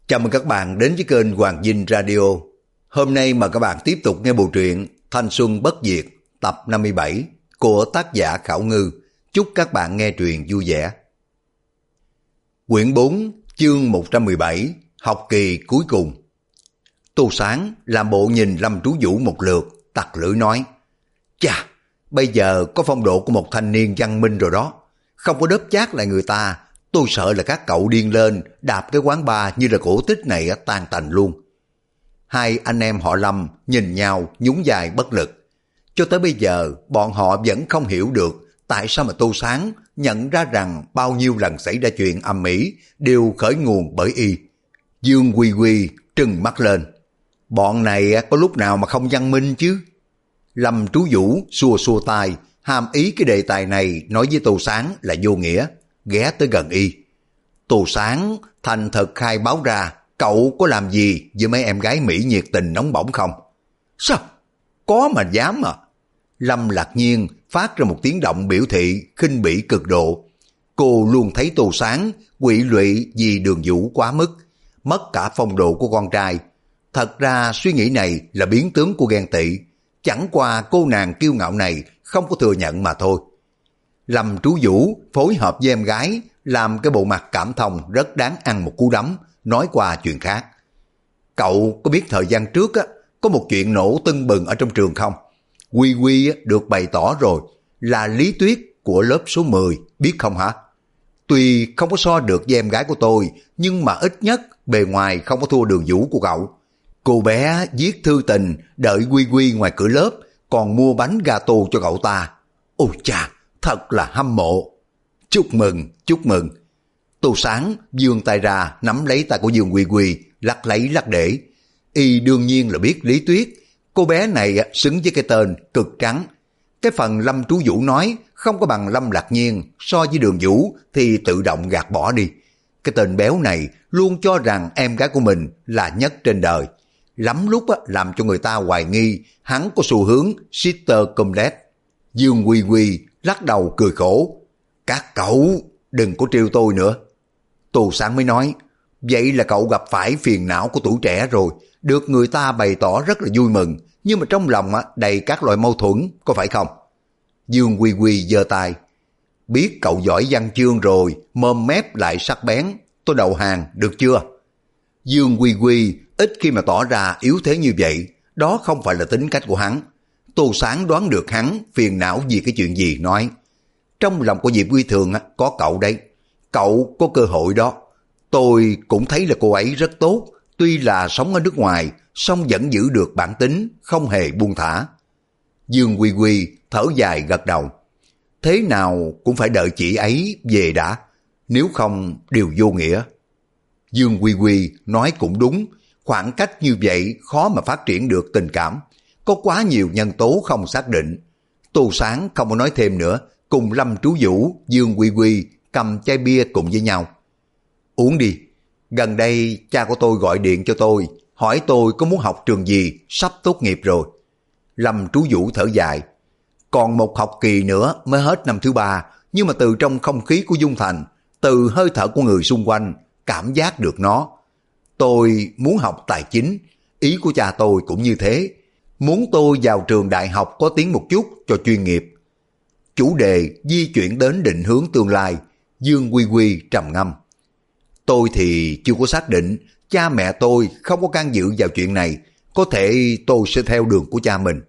Chào mừng các bạn đến với kênh Hoàng Dinh Radio. Hôm nay mời các bạn tiếp tục nghe bộ truyện Thanh Xuân Bất Diệt tập 57 của tác giả Khảo Ngư. Chúc các bạn nghe truyện vui vẻ. Quyển 4 chương 117 học kỳ cuối cùng. Tô Sáng làm bộ nhìn Lâm Trú Vũ một lượt, tặc lưỡi nói: Chà, bây giờ có phong độ của một thanh niên văn minh rồi đó. Không có đớp chát lại người ta, tôi sợ là các cậu điên lên, đạp cái quán bar như là cổ tích này tan tành luôn. Hai anh em họ Lâm nhìn nhau nhún vai bất lực. Cho tới bây giờ, bọn họ vẫn không hiểu được tại sao mà Tô Sáng nhận ra rằng bao nhiêu lần xảy ra chuyện ầm ĩ đều khởi nguồn bởi y. Dương Quy Quy trừng mắt lên. Bọn này có lúc nào mà không văn minh chứ? Lâm Trú Vũ xua xua tay, hàm ý cái đề tài này nói với Tô Sáng là vô nghĩa, ghé tới gần y. Tô Sáng thành thật khai báo ra, cậu có làm gì với mấy em gái Mỹ nhiệt tình nóng bỏng không? Sao? Có mà dám à? Lâm Lạc Nhiên phát ra một tiếng động biểu thị khinh bỉ cực độ. Cô luôn thấy Tô Sáng quỵ lụy vì Đường Vũ quá mức, mất cả phong độ của con trai. Thật ra suy nghĩ này là biến tướng của ghen tị, chẳng qua cô nàng kiêu ngạo này không có thừa nhận mà thôi. Lâm Trú Vũ phối hợp với em gái làm cái bộ mặt cảm thông rất đáng ăn một cú đấm, nói qua chuyện khác. Cậu có biết thời gian trước có một chuyện nổ tưng bừng ở trong trường không? Quy Quy được bày tỏ rồi, là Lý Tuyết của lớp số 10, biết không hả? Tuy không có so được với em gái của tôi, nhưng mà ít nhất bề ngoài không có thua Đường Vũ của cậu. Cô bé viết thư tình đợi Quy Quy ngoài cửa lớp, còn mua bánh gato cho cậu ta. Ôi chà, thật là hâm mộ. Chúc mừng, chúc mừng. Tô Sáng vươn tay ra nắm lấy tay của Dương Quy Quy, lắc lấy lắc để. Y đương nhiên là biết Lý Tuyết, cô bé này xứng với cái tên cực trắng. Cái phần Lâm Trú Vũ nói không có bằng Lâm Lạc Nhiên, so với Đường Vũ thì tự động gạt bỏ đi. Cái tên béo này luôn cho rằng em gái của mình là nhất trên đời. Lắm lúc làm cho người ta hoài nghi hắn có xu hướng sister complex. Dương Quy Quy lắc đầu cười khổ. Các cậu đừng có trêu tôi nữa. Tô Sáng mới nói, vậy là cậu gặp phải phiền não của tuổi trẻ rồi, được người ta bày tỏ rất là vui mừng, nhưng mà trong lòng đầy các loại mâu thuẫn, có phải không? Dương Quy Quy giơ tay. Biết cậu giỏi văn chương rồi, mồm mép lại sắc bén, tôi đầu hàng được chưa? Dương Quy Quy ít khi mà tỏ ra yếu thế như vậy, đó không phải là tính cách của hắn. Tô Sáng đoán được hắn phiền não vì cái chuyện gì, nói, trong lòng của Diệp Quy Thường có cậu đấy, cậu có cơ hội đó. Tôi cũng thấy là cô ấy rất tốt, tuy là sống ở nước ngoài, song vẫn giữ được bản tính, không hề buông thả. Dương Quy Quy thở dài gật đầu. Thế nào cũng phải đợi chị ấy về đã, nếu không đều vô nghĩa. Dương Quy Quy nói cũng đúng, khoảng cách như vậy khó mà phát triển được tình cảm, có quá nhiều nhân tố không xác định. Tô Sáng không có nói thêm nữa, cùng Lâm Trú Vũ, Dương Quy Quy cầm chai bia cùng với nhau. Uống đi, gần đây cha của tôi gọi điện cho tôi, hỏi tôi có muốn học trường gì, sắp tốt nghiệp rồi. Lâm Trú Vũ thở dài. Còn một học kỳ nữa mới hết năm thứ 3, nhưng mà từ trong không khí của Dung Thành, từ hơi thở của người xung quanh, cảm giác được nó. Tôi muốn học tài chính, ý của cha tôi cũng như thế. Muốn tôi vào trường đại học có tiếng một chút cho chuyên nghiệp. Chủ đề di chuyển đến định hướng tương lai, Dương Quy Quy trầm ngâm. Tôi thì chưa có xác định, cha mẹ tôi không có can dự vào chuyện này, có thể tôi sẽ theo đường của cha mình.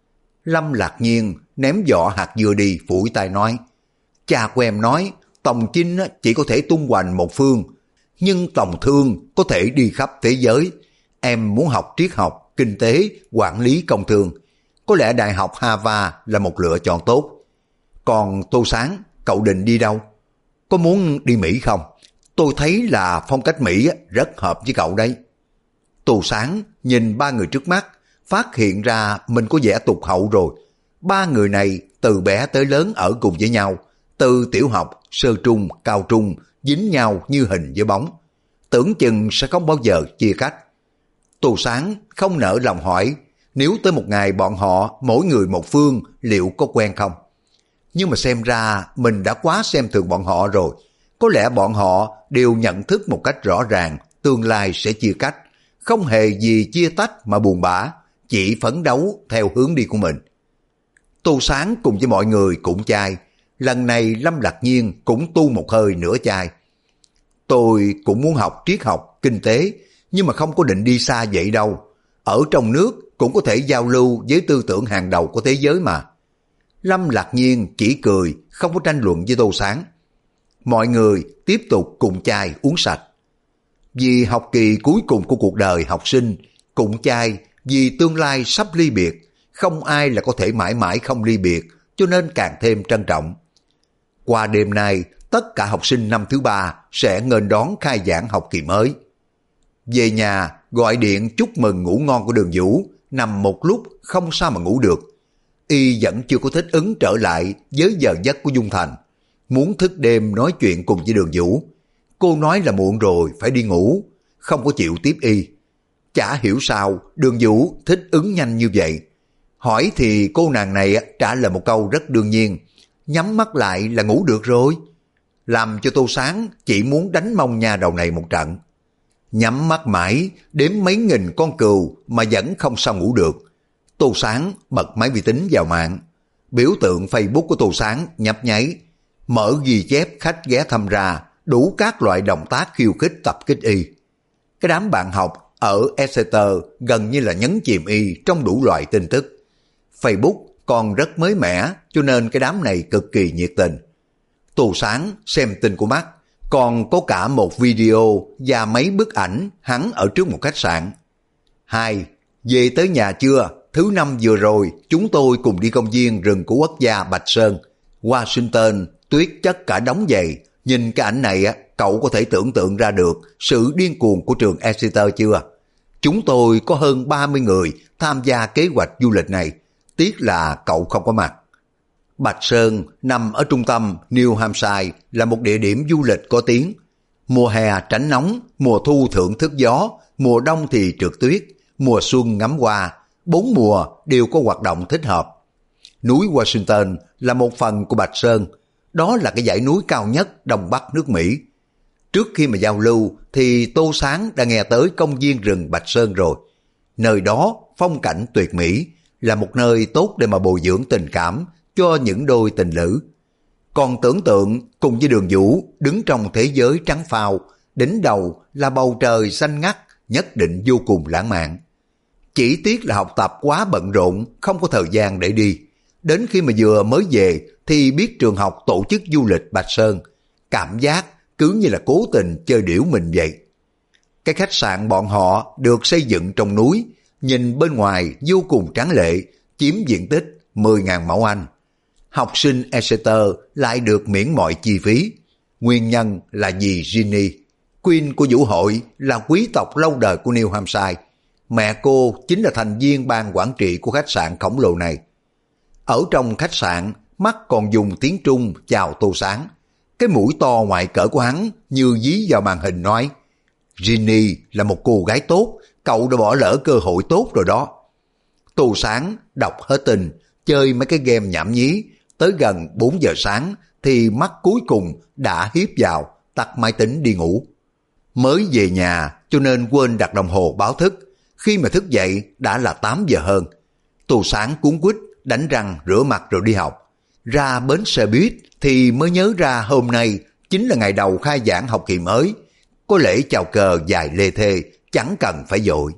Lâm Lạc Nhiên ném vỏ hạt dưa đi, phủi tay nói, cha của em nói Tòng Chinh chỉ có thể tung hoành một phương, nhưng Tòng Thương có thể đi khắp thế giới. Em muốn học triết học, kinh tế, quản lý công thương, có lẽ Đại học Harvard là một lựa chọn tốt. Còn Tô Sáng, cậu định đi đâu? Có muốn đi Mỹ không? Tôi thấy là phong cách Mỹ rất hợp với cậu đấy. Tô Sáng nhìn ba người trước mắt, phát hiện ra mình có vẻ tụt hậu rồi. Ba người này từ bé tới lớn ở cùng với nhau, từ tiểu học, sơ trung, cao trung, dính nhau như hình với bóng. Tưởng chừng sẽ không bao giờ chia cách. Tô Sáng không nỡ lòng hỏi, nếu tới một ngày bọn họ mỗi người một phương liệu có quen không? Nhưng mà xem ra mình đã quá xem thường bọn họ rồi. Có lẽ bọn họ đều nhận thức một cách rõ ràng tương lai sẽ chia cách, không hề gì chia tách mà buồn bã, chỉ phấn đấu theo hướng đi của mình. Tô Sáng cùng với mọi người cũng chai, lần này Lâm Lạc Nhiên cũng tu một hơi nửa chai. Tôi cũng muốn học triết học, kinh tế, nhưng mà không có định đi xa vậy đâu. Ở trong nước cũng có thể giao lưu với tư tưởng hàng đầu của thế giới mà. Lâm Lạc Nhiên chỉ cười, không có tranh luận với Tô Sáng. Mọi người tiếp tục cùng chai uống sạch. Vì học kỳ cuối cùng của cuộc đời học sinh, cùng chai vì tương lai sắp ly biệt, không ai là có thể mãi mãi không ly biệt, cho nên càng thêm trân trọng. Qua đêm nay, tất cả học sinh năm thứ 3 sẽ nghênh đón khai giảng học kỳ mới. Về nhà, gọi điện chúc mừng ngủ ngon của Đường Vũ, nằm một lúc không sao mà ngủ được. Y vẫn chưa có thích ứng trở lại với giờ giấc của Dung Thành. Muốn thức đêm nói chuyện cùng với Đường Vũ. Cô nói là muộn rồi, phải đi ngủ, không có chịu tiếp Y. Chả hiểu sao Đường Vũ thích ứng nhanh như vậy. Hỏi thì cô nàng này trả lời một câu rất đương nhiên, nhắm mắt lại là ngủ được rồi. Làm cho Tô Sáng chỉ muốn đánh mông nhà đầu này một trận. Nhắm mắt mãi, đếm mấy nghìn con cừu mà vẫn không sao ngủ được. Tô Sáng bật máy vi tính vào mạng. Biểu tượng Facebook của Tô Sáng nhấp nháy, mở ghi chép khách ghé thăm ra, đủ các loại động tác khiêu khích tập kích Y. Cái đám bạn học ở Exeter gần như là nhấn chìm Y trong đủ loại tin tức. Facebook còn rất mới mẻ, cho nên cái đám này cực kỳ nhiệt tình. Tô Sáng xem tin của mắt, còn có cả một video và mấy bức ảnh hắn ở trước một khách sạn. 2. Về tới nhà chưa? Thứ Năm vừa rồi chúng tôi cùng đi công viên rừng của quốc gia Bạch Sơn, Washington, tuyết chất cả đống giày. Nhìn cái ảnh này cậu có thể tưởng tượng ra được sự điên cuồng của trường Exeter chưa? Chúng tôi có hơn 30 người tham gia kế hoạch du lịch này, tiếc là cậu không có mặt. Bạch Sơn nằm ở trung tâm New Hampshire, là một địa điểm du lịch có tiếng. Mùa hè tránh nóng, mùa thu thưởng thức gió, mùa đông thì trượt tuyết, mùa xuân ngắm hoa, 4 mùa đều có hoạt động thích hợp. Núi Washington là một phần của Bạch Sơn, đó là cái dãy núi cao nhất Đông Bắc nước Mỹ. Trước khi mà giao lưu thì Tô Sáng đã nghe tới công viên rừng Bạch Sơn rồi. Nơi đó phong cảnh tuyệt mỹ, là một nơi tốt để mà bồi dưỡng tình cảm cho những đôi tình lữ. Còn tưởng tượng cùng với Đường Vũ đứng trong thế giới trắng phao, đỉnh đầu là bầu trời xanh ngắt, nhất định vô cùng lãng mạn. Chỉ tiếc là học tập quá bận rộn, không có thời gian để đi. Đến khi mà vừa mới về thì biết trường học tổ chức du lịch Bạch Sơn, cảm giác cứ như là cố tình chơi điểu mình vậy. Cái khách sạn bọn họ được xây dựng trong núi, nhìn bên ngoài vô cùng tráng lệ, chiếm diện tích 10.000 mẫu Anh. Học sinh Exeter lại được miễn mọi chi phí. Nguyên nhân là vì Ginny, Queen của vũ hội, là quý tộc lâu đời của New Hampshire. Mẹ cô chính là thành viên ban quản trị của khách sạn khổng lồ này. Ở trong khách sạn, mắt còn dùng tiếng Trung chào Tô Sáng. Cái mũi to ngoài cỡ của hắn như dí vào màn hình nói, Ginny là một cô gái tốt, cậu đã bỏ lỡ cơ hội tốt rồi đó. Tô Sáng đọc hết tin, chơi mấy cái game nhảm nhí, tới gần 4 giờ sáng thì mắt cuối cùng đã hiếp vào, tắt máy tính đi ngủ. Mới về nhà cho nên quên đặt đồng hồ báo thức, khi mà thức dậy đã là 8 giờ hơn. Tô Sáng cuống quýt đánh răng rửa mặt rồi đi học. Ra bến xe buýt thì mới nhớ ra hôm nay chính là ngày đầu khai giảng học kỳ mới, có lễ chào cờ dài lê thê, chẳng cần phải vội.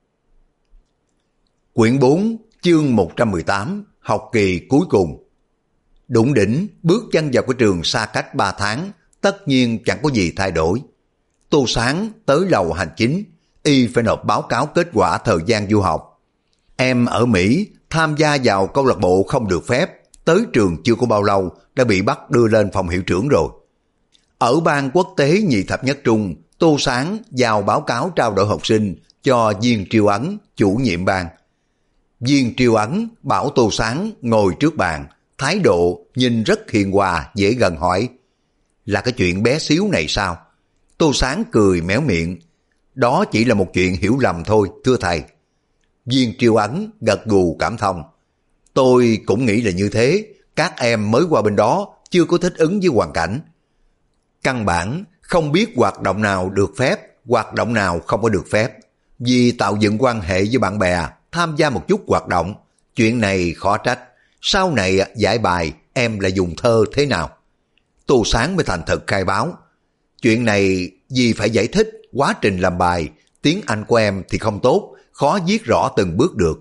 Quyển 4, chương 118, học kỳ cuối cùng. Đủng đỉnh bước chân vào cái trường xa cách 3 tháng, tất nhiên chẳng có gì thay đổi. Tô Sáng tới lầu hành chính, y phải nộp báo cáo kết quả thời gian du học. Em ở Mỹ tham gia vào câu lạc bộ không được phép, tới trường chưa có bao lâu đã bị bắt đưa lên phòng hiệu trưởng rồi. Ở ban quốc tế nhị thập nhất trung, Tô Sáng giao báo cáo trao đổi học sinh cho Viên Triều Ấn, chủ nhiệm ban. Viên Triều Ấn bảo Tô Sáng ngồi trước bàn, thái độ nhìn rất hiền hòa, dễ gần hỏi, là cái chuyện bé xíu này sao? Tô Sáng cười méo miệng, đó chỉ là một chuyện hiểu lầm thôi, thưa thầy. Viên Triều Ấn gật gù cảm thông, tôi cũng nghĩ là như thế, các em mới qua bên đó, chưa có thích ứng với hoàn cảnh. Căn bản không biết hoạt động nào được phép hoạt động nào không có được phép. Vì tạo dựng quan hệ với bạn bè, tham gia một chút hoạt động, chuyện này khó trách. Sau này giải bài em lại dùng thơ thế nào? Tô Sáng mới thành thật khai báo. Chuyện này vì phải giải thích quá trình làm bài, tiếng Anh của em thì không tốt, khó viết rõ từng bước được.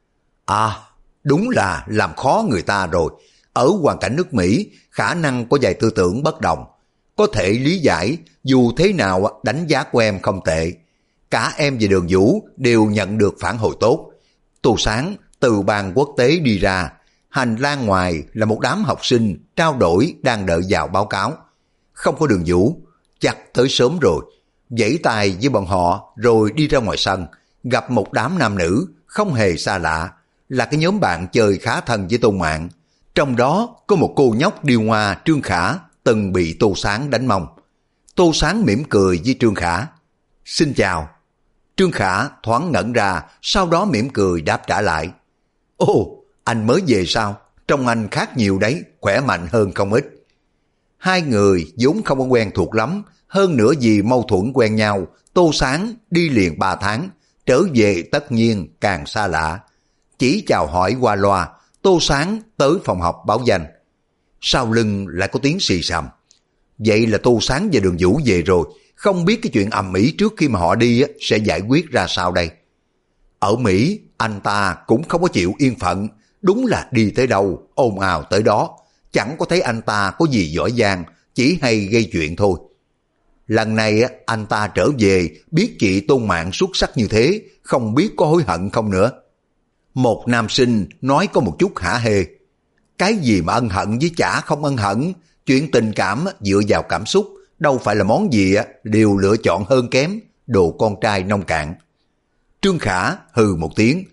À, đúng là làm khó người ta rồi. Ở hoàn cảnh nước Mỹ, khả năng có vài tư tưởng bất đồng. Có thể lý giải, dù thế nào đánh giá của em không tệ. Cả em và Đường Vũ đều nhận được phản hồi tốt. Tô Sáng từ ban quốc tế đi ra, hành lang ngoài là một đám học sinh trao đổi đang đợi vào báo cáo. Không có Đường Vũ, chắc tới sớm rồi. Vẫy tay với bọn họ rồi đi ra ngoài sân, gặp một đám nam nữ không hề xa lạ, là cái nhóm bạn chơi khá thân với Tôn Mạn. Trong đó có một cô nhóc điêu hoa Trương Khả từng bị Tô Sáng đánh mông. Tô Sáng mỉm cười với Trương Khả. Xin chào. Trương Khả thoáng ngẩn ra, sau đó mỉm cười đáp trả lại. Ồ, anh mới về sao? Trông anh khác nhiều đấy, khỏe mạnh hơn không ít. Hai người vốn không có quen thuộc lắm, hơn nữa vì mâu thuẫn quen nhau, Tô Sáng đi liền 3 tháng, trở về tất nhiên càng xa lạ. Chỉ chào hỏi qua loa, Tô Sáng tới phòng học báo danh. Sau lưng lại có tiếng xì xầm. Vậy là Tô Sáng và Đường Vũ về rồi, không biết cái chuyện ầm ĩ trước khi mà họ đi sẽ giải quyết ra sao đây. Ở Mỹ, anh ta cũng không có chịu yên phận, đúng là đi tới đâu, ồn ào tới đó. Chẳng có thấy anh ta có gì giỏi giang, chỉ hay gây chuyện thôi. Lần này anh ta trở về, biết chị Tôn Mạn xuất sắc như thế, không biết có hối hận không nữa. Một nam sinh nói có một chút hả hê. Cái gì mà ân hận với chả không ân hận, chuyện tình cảm dựa vào cảm xúc, đâu phải là món gì đều lựa chọn hơn kém, đồ con trai nông cạn. Trương Khả hừ một tiếng.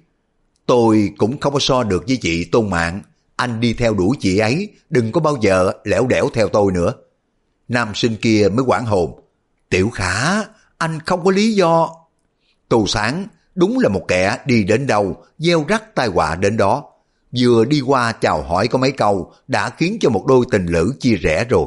Tôi cũng không có so được với chị Tôn Mạn, anh đi theo đuổi chị ấy, đừng có bao giờ lẻo đẻo theo tôi nữa. Nam sinh kia mới hoảng hồn. Tiểu Khả, anh không có lý do. Tô Sáng đúng là một kẻ đi đến đâu, gieo rắc tai họa đến đó. Vừa đi qua chào hỏi có mấy câu đã khiến cho một đôi tình lữ chia rẽ rồi.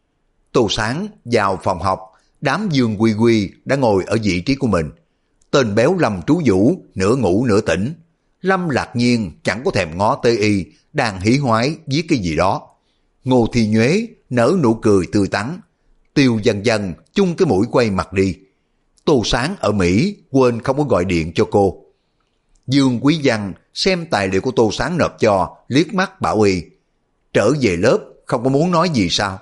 Tô Sáng vào phòng học, đám Dương Quy Quy đã ngồi ở vị trí của mình. Tên béo Lâm Trú Vũ nửa ngủ nửa tỉnh. Lâm Lạc Nhiên chẳng có thèm ngó tới y, đang hỉ hoái viết cái gì đó. Ngô Thi Nhuế nở nụ cười tươi tắn. Tiêu Dần Dần chung cái mũi quay mặt đi. Tô Sáng ở Mỹ quên không có gọi điện cho cô. Dương Quý Văn xem tài liệu của Tô Sáng nộp cho, liếc mắt bảo y. Trở về lớp không có muốn nói gì sao?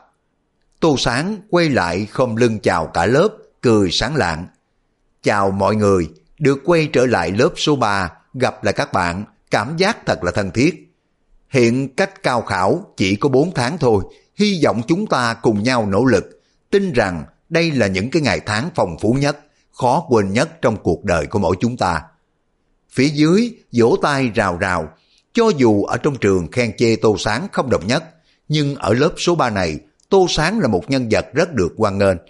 Tô Sáng quay lại khom lưng chào cả lớp, cười sáng lạng. Chào mọi người, được quay trở lại lớp số 3, gặp lại các bạn, cảm giác thật là thân thiết. Hiện cách cao khảo chỉ có 4 tháng thôi, hy vọng chúng ta cùng nhau nỗ lực, tin rằng đây là những cái ngày tháng phong phú nhất, khó quên nhất trong cuộc đời của mỗi chúng ta. Phía dưới vỗ tay rào rào, cho dù ở trong trường khen chê Tô Sáng không đồng nhất, nhưng ở lớp số 3 này, Tô Sáng là một nhân vật rất được hoan nghênh.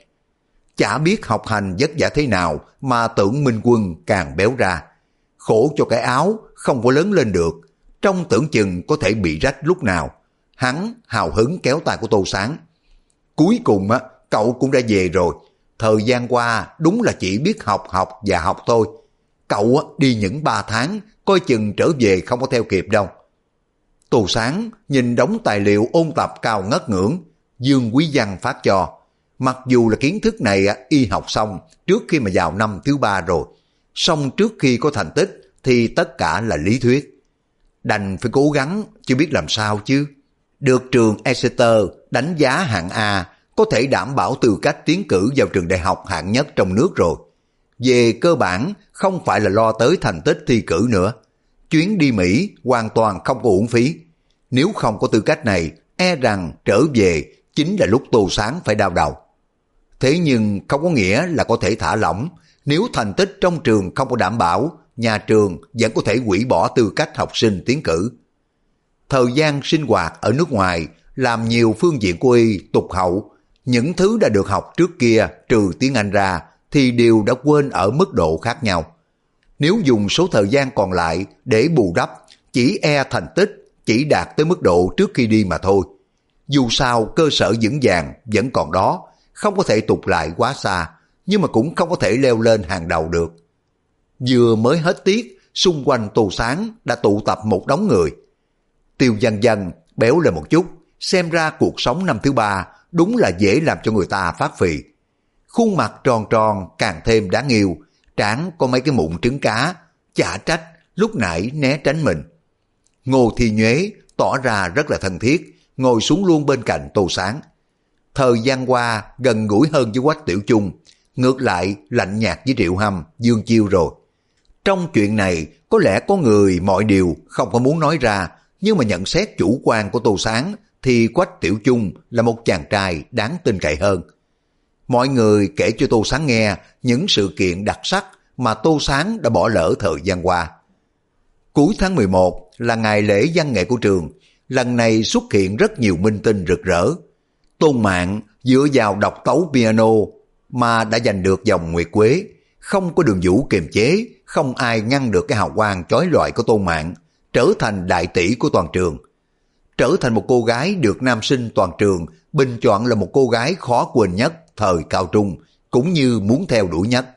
Chả biết học hành vất vả thế nào mà Tưởng Minh Quân càng béo ra. Khổ cho cái áo không có lớn lên được, trong tưởng chừng có thể bị rách lúc nào. Hắn hào hứng kéo tay của Tô Sáng. Cuối cùng cậu cũng đã về rồi. Thời gian qua đúng là chỉ biết học và học thôi. Cậu đi những 3 tháng, coi chừng trở về không có theo kịp đâu. Tô Sáng nhìn đống tài liệu ôn tập cao ngất ngưỡng, Dương Quý Văn phát cho. Mặc dù là kiến thức này y học xong trước khi mà vào năm thứ 3 rồi, xong trước khi có thành tích thì tất cả là lý thuyết. Đành phải cố gắng chứ biết làm sao chứ. Được trường Exeter đánh giá hạng A, có thể đảm bảo tư cách tiến cử vào trường đại học hạng nhất trong nước rồi. Về cơ bản không phải là lo tới thành tích thi cử nữa. Chuyến đi Mỹ hoàn toàn không có uổng phí. Nếu không có tư cách này, e rằng trở về chính là lúc Tô Sáng phải đau đầu. Thế nhưng không có nghĩa là có thể thả lỏng. Nếu thành tích trong trường không có đảm bảo, nhà trường vẫn có thể hủy bỏ tư cách học sinh tiến cử. Thời gian sinh hoạt ở nước ngoài làm nhiều phương diện của y tụt hậu. Những thứ đã được học trước kia trừ tiếng Anh ra thì đều đã quên ở mức độ khác nhau. Nếu dùng số thời gian còn lại để bù đắp, chỉ e thành tích chỉ đạt tới mức độ trước khi đi mà thôi. Dù sao cơ sở vững vàng vẫn còn đó, không có thể tụt lại quá xa, nhưng mà cũng không có thể leo lên hàng đầu được. Vừa mới hết tiết, xung quanh Tô Sáng đã tụ tập một đống người. Tiêu Dân Dân béo lên một chút, xem ra cuộc sống năm thứ ba đúng là dễ làm cho người ta phát phì. Khuôn mặt tròn tròn càng thêm đáng yêu, trán có mấy cái mụn trứng cá, chả trách lúc nãy né tránh mình. Ngô Thi Nhuế tỏ ra rất là thân thiết, ngồi xuống luôn bên cạnh Tô Sáng. Thời gian qua gần gũi hơn với Quách Tiểu Chung, ngược lại lạnh nhạt với Triệu Hâm, Dương Chiêu rồi. Trong chuyện này có lẽ có người mọi điều không có muốn nói ra, nhưng mà nhận xét chủ quan của Tô Sáng thì Quách Tiểu Chung là một chàng trai đáng tin cậy hơn. Mọi người kể cho Tô Sáng nghe những sự kiện đặc sắc mà Tô Sáng đã bỏ lỡ thời gian qua. Cuối tháng 11 là ngày lễ văn nghệ của trường, lần này xuất hiện rất nhiều minh tinh rực rỡ. Tôn Mạn dựa vào độc tấu piano mà đã giành được vòng nguyệt quế, không có Đường Vũ kiềm chế, không ai ngăn được cái hào quang chói lọi của Tôn Mạn, trở thành đại tỷ của toàn trường. Trở thành một cô gái được nam sinh toàn trường bình chọn là một cô gái khó quên nhất thời cao trung, cũng như muốn theo đuổi nhất.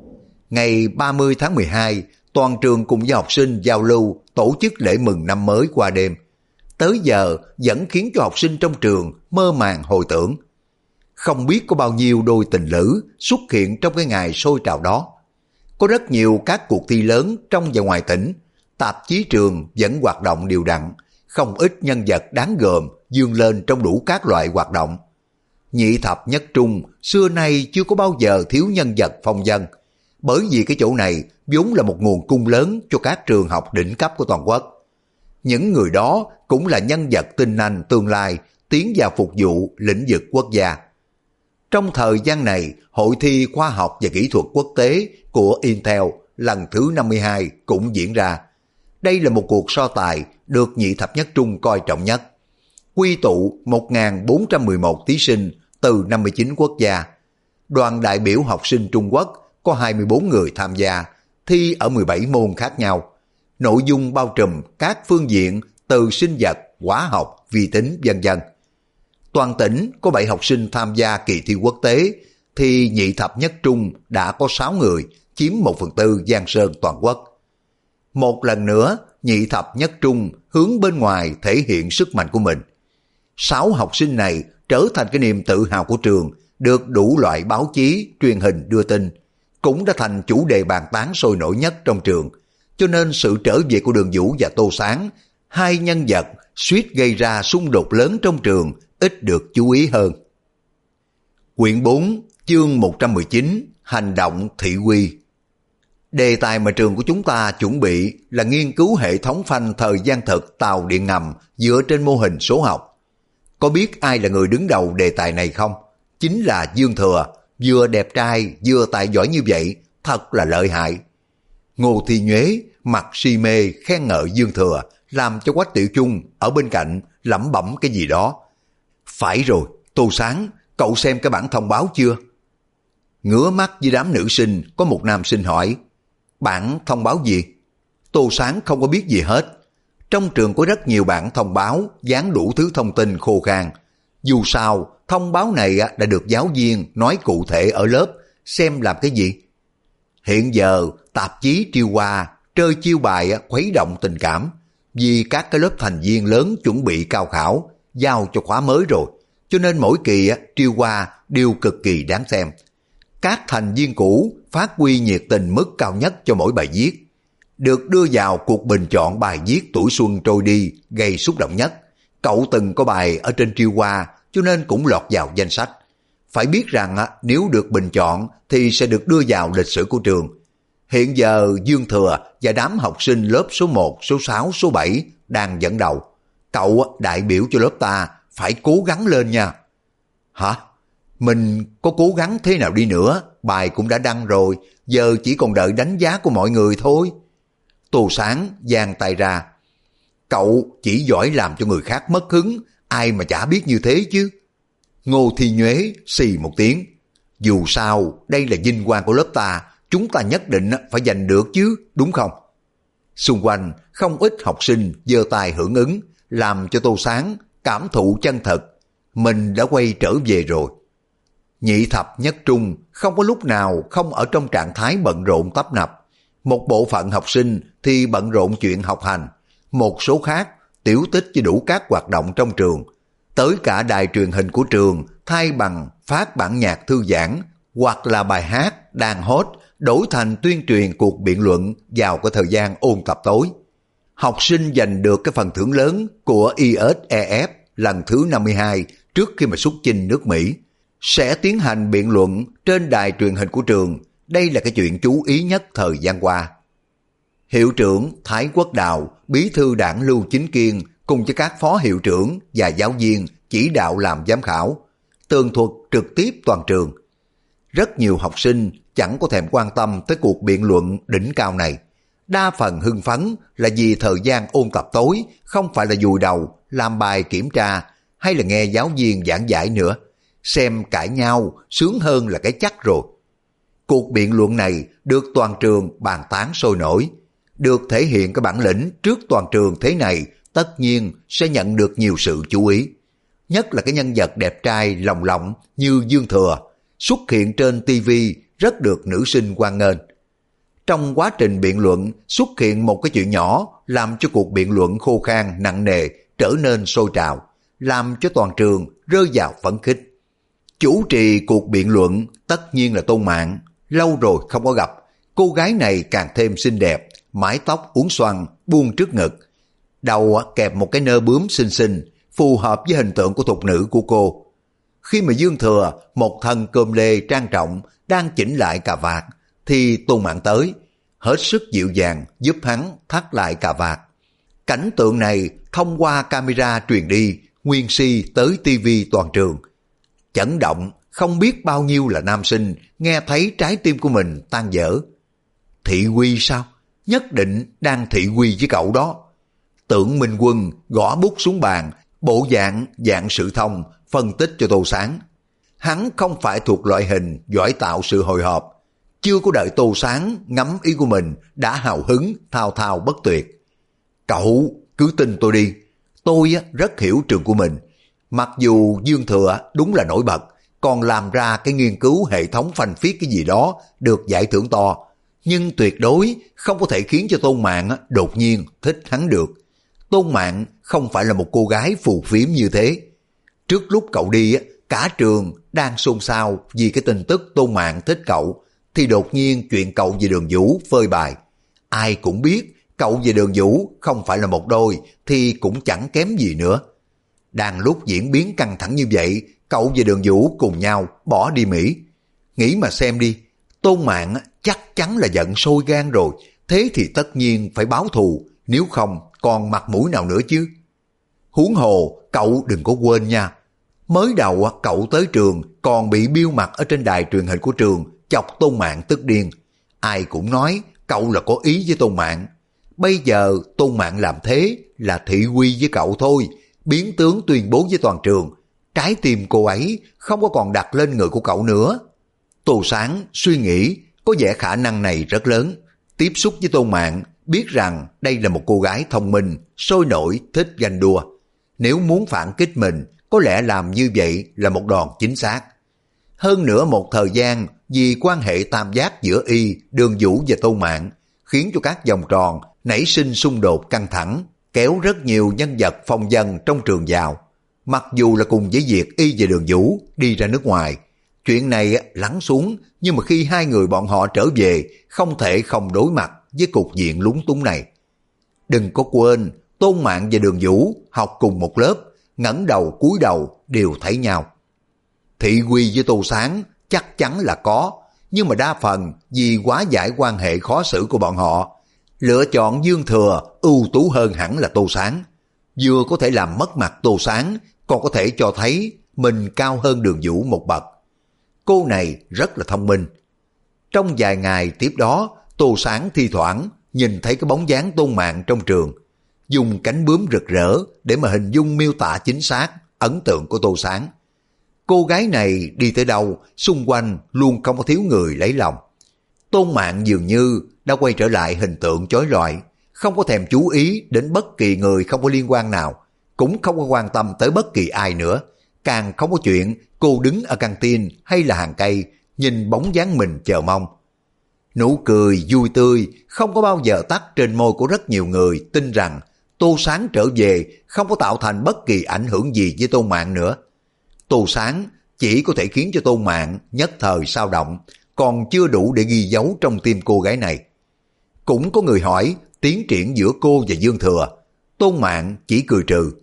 Ngày 30 tháng 12, toàn trường cùng với học sinh giao lưu tổ chức lễ mừng năm mới qua đêm. Tới giờ vẫn khiến cho học sinh trong trường mơ màng hồi tưởng. Không biết có bao nhiêu đôi tình lữ xuất hiện trong cái ngày sôi trào đó. Có rất nhiều các cuộc thi lớn trong và ngoài tỉnh, tạp chí trường vẫn hoạt động đều đặn, không ít nhân vật đáng gờm vươn lên trong đủ các loại hoạt động. Nhị thập nhất trung xưa nay chưa có bao giờ thiếu nhân vật phong vân, bởi vì cái chỗ này vốn là một nguồn cung lớn cho các trường học đỉnh cấp của toàn quốc. Những người đó cũng là nhân vật tinh anh tương lai tiến vào phục vụ lĩnh vực quốc gia. Trong thời gian này, Hội thi Khoa học và Kỹ thuật Quốc tế của Intel lần thứ 52 cũng diễn ra. Đây là một cuộc so tài được nhị thập nhất trung coi trọng nhất. Quy tụ 1.411 thí sinh từ 59 quốc gia. Đoàn đại biểu học sinh Trung Quốc có 24 người tham gia, thi ở 17 môn khác nhau. Nội dung bao trùm các phương diện từ sinh vật, hóa học, vi tính, vân vân. Toàn tỉnh có 7 học sinh tham gia kỳ thi quốc tế, thì nhị thập nhất trung đã có 6 người, chiếm 1/4 giang sơn toàn quốc. Một lần nữa, nhị thập nhất trung hướng bên ngoài thể hiện sức mạnh của mình. 6 học sinh này trở thành cái niềm tự hào của trường, được đủ loại báo chí, truyền hình đưa tin, cũng đã thành chủ đề bàn tán sôi nổi nhất trong trường. Cho nên sự trở về của Đường Vũ và Tô Sáng, hai nhân vật suýt gây ra xung đột lớn trong trường, ít được chú ý hơn. Quyển 4, chương 119, hành động thị uy. Đề tài mà trường của chúng ta chuẩn bị là nghiên cứu hệ thống phanh thời gian thực tàu điện ngầm dựa trên mô hình số học. Có biết ai là người đứng đầu đề tài này không? Chính là Dương Thừa, vừa đẹp trai vừa tài giỏi như vậy, thật là lợi hại. Ngô Thi Nhuế mặt si mê khen ngợi Dương Thừa, làm cho Quách Tiểu Chung ở bên cạnh lẩm bẩm cái gì đó. Phải rồi, Tô Sáng, cậu xem cái bản thông báo chưa? Ngửa mắt với đám nữ sinh, có một nam sinh hỏi, bản thông báo gì? Tô Sáng không có biết gì hết. Trong trường có rất nhiều bản thông báo, dán đủ thứ thông tin khô khan. Dù sao, thông báo này đã được giáo viên nói cụ thể ở lớp, xem làm cái gì. Hiện giờ, tạp chí Triêu Hoa chơi chiêu bài khuấy động tình cảm, vì các cái lớp thành viên lớn chuẩn bị cao khảo, giao cho khóa mới rồi, cho nên mỗi kỳ Triêu Hoa đều cực kỳ đáng xem. Các thành viên cũ phát huy nhiệt tình mức cao nhất cho mỗi bài viết, được đưa vào cuộc bình chọn bài viết tuổi xuân trôi đi gây xúc động nhất. Cậu từng có bài ở trên Triêu Hoa, cho nên cũng lọt vào danh sách. Phải biết rằng nếu được bình chọn thì sẽ được đưa vào lịch sử của trường. Hiện giờ Dương Thừa và đám học sinh lớp số 1, số 6, số 7 đang dẫn đầu. Cậu đại biểu cho lớp ta phải cố gắng lên nha. Hả? Mình có cố gắng thế nào đi nữa, bài cũng đã đăng rồi, giờ chỉ còn đợi đánh giá của mọi người thôi. Tô Sáng giang tay ra. Cậu chỉ giỏi làm cho người khác mất hứng, ai mà chả biết như thế chứ. Ngô Thi Nhuế xì một tiếng. Dù sao, đây là vinh quang của lớp ta, chúng ta nhất định phải giành được chứ, đúng không? Xung quanh không ít học sinh giơ tay hưởng ứng, làm cho Tô Sáng cảm thụ chân thật. Mình đã quay trở về rồi. Nhị thập nhất trung không có lúc nào không ở trong trạng thái bận rộn tấp nập. Một bộ phận học sinh thì bận rộn chuyện học hành, một số khác tiểu tích cho đủ các hoạt động trong trường. Tới cả đài truyền hình của trường thay bằng phát bản nhạc thư giãn hoặc là bài hát đang hot đổi thành tuyên truyền cuộc biện luận vào cái thời gian ôn tập tối. Học sinh giành được cái phần thưởng lớn của ISEF lần thứ 52 trước khi mà xuất chinh nước Mỹ. Sẽ tiến hành biện luận trên đài truyền hình của trường. Đây là cái chuyện chú ý nhất thời gian qua. Hiệu trưởng Thái Quốc Đào, bí thư đảng Lưu Chính Kiên cùng với các phó hiệu trưởng và giáo viên chỉ đạo làm giám khảo, tường thuật trực tiếp toàn trường. Rất nhiều học sinh chẳng có thèm quan tâm tới cuộc biện luận đỉnh cao này. Đa phần hưng phấn là vì thời gian ôn tập tối, không phải là vùi đầu, làm bài kiểm tra hay là nghe giáo viên giảng giải nữa. Xem cãi nhau sướng hơn là cái chắc rồi. Cuộc biện luận này được toàn trường bàn tán sôi nổi. Được thể hiện cái bản lĩnh trước toàn trường thế này tất nhiên sẽ nhận được nhiều sự chú ý. Nhất là cái nhân vật đẹp trai lồng lộng như Dương Thừa xuất hiện trên TV rất được nữ sinh hoan nghênh. Trong quá trình biện luận xuất hiện một cái chuyện nhỏ làm cho cuộc biện luận khô khan nặng nề trở nên sôi trào, làm cho toàn trường rơi vào phấn khích. Chủ trì cuộc biện luận tất nhiên là Tôn Mạn. Lâu rồi không có gặp, cô gái này càng thêm xinh đẹp, mái tóc uốn xoăn buông trước ngực, đầu kẹp một cái nơ bướm xinh xinh, phù hợp với hình tượng của thục nữ của cô. Khi mà Dương Thừa, một thân cơm lê trang trọng, đang chỉnh lại cà vạt, thì Tôn Mạn tới, hết sức dịu dàng giúp hắn thắt lại cà vạt. Cảnh tượng này thông qua camera truyền đi, nguyên si tới TV toàn trường. Chấn động, không biết bao nhiêu là nam sinh nghe thấy trái tim của mình tan vỡ. Thị uy sao? Nhất định đang thị uy với cậu đó. Tưởng Minh Quân gõ bút xuống bàn, bộ dạng sự thông, phân tích cho Tô Sáng. Hắn không phải thuộc loại hình giỏi tạo sự hồi hộp. Chưa có đợi Tô Sáng ngắm ý của mình đã hào hứng thao thao bất tuyệt. Cậu cứ tin tôi đi, tôi rất hiểu trường của mình. Mặc dù Dương Thừa đúng là nổi bật, còn làm ra cái nghiên cứu hệ thống phanh phiết cái gì đó được giải thưởng to, nhưng tuyệt đối không có thể khiến cho Tôn Mạn đột nhiên thích hắn được. Tôn Mạn không phải là một cô gái phù phiếm như thế. Trước lúc cậu đi, cả trường đang xôn xao vì cái tin tức Tôn Mạn thích cậu, thì đột nhiên chuyện cậu về Đường Vũ phơi bày. Ai cũng biết cậu về Đường Vũ không phải là một đôi thì cũng chẳng kém gì nữa. Đang lúc diễn biến căng thẳng như vậy, cậu và Đường Vũ cùng nhau bỏ đi Mỹ. Nghĩ mà xem đi, Tôn Mạn chắc chắn là giận sôi gan rồi, thế thì tất nhiên phải báo thù, nếu không còn mặt mũi nào nữa chứ. Huống hồ, cậu đừng có quên nha, mới đầu cậu tới trường còn bị biêu mặt ở trên đài truyền hình của trường, chọc Tôn Mạn tức điên. Ai cũng nói cậu là có ý với Tôn Mạn. Bây giờ Tôn Mạn làm thế là thị uy với cậu thôi, biến tướng tuyên bố với toàn trường. Trái tim cô ấy không có còn đặt lên người của cậu nữa. Tô Sáng suy nghĩ có vẻ khả năng này rất lớn. Tiếp xúc với Tôn Mạn, biết rằng đây là một cô gái thông minh, sôi nổi, thích ganh đua. Nếu muốn phản kích mình, có lẽ làm như vậy là một đòn chính xác. Hơn nữa một thời gian vì quan hệ tam giác giữa Đường Vũ và Tôn Mạn, khiến cho các vòng tròn nảy sinh xung đột căng thẳng, kéo rất nhiều nhân vật phong dân trong trường vào. Mặc dù là cùng với việc và Đường Vũ đi ra nước ngoài, chuyện này lắng xuống, nhưng mà khi hai người bọn họ trở về, không thể không đối mặt với cục diện lúng túng này. Đừng có quên, Tôn Mạn và Đường Vũ học cùng một lớp, ngẩng đầu cúi đầu đều thấy nhau. Thị uy với Tô Sáng chắc chắn là có, nhưng mà đa phần vì hóa giải quan hệ khó xử của bọn họ, lựa chọn Dương Thừa ưu tú hơn hẳn là Tô Sáng. Vừa có thể làm mất mặt Tô Sáng, còn có thể cho thấy mình cao hơn Đường Vũ một bậc. Cô này rất là thông minh. Trong vài ngày tiếp đó, Tô Sáng thi thoảng nhìn thấy cái bóng dáng Tôn Mạn trong trường, dùng cánh bướm rực rỡ để mà hình dung miêu tả chính xác ấn tượng của Tô Sáng. Cô gái này đi tới đâu, xung quanh luôn không có thiếu người lấy lòng. Tôn Mạn dường như đã quay trở lại hình tượng chói lọi, không có thèm chú ý đến bất kỳ người không có liên quan nào, cũng không có quan tâm tới bất kỳ ai nữa, càng không có chuyện cô đứng ở căng tin hay là hàng cây, nhìn bóng dáng mình chờ mong. Nụ cười vui tươi không có bao giờ tắt trên môi của rất nhiều người tin rằng Tô Sáng trở về không có tạo thành bất kỳ ảnh hưởng gì với Tôn Mạn nữa. Tô Sáng chỉ có thể khiến cho Tôn Mạn nhất thời sao động, còn chưa đủ để ghi dấu trong tim cô gái này. Cũng có người hỏi tiến triển giữa cô và Dương Thừa. Tôn Mạn chỉ cười trừ.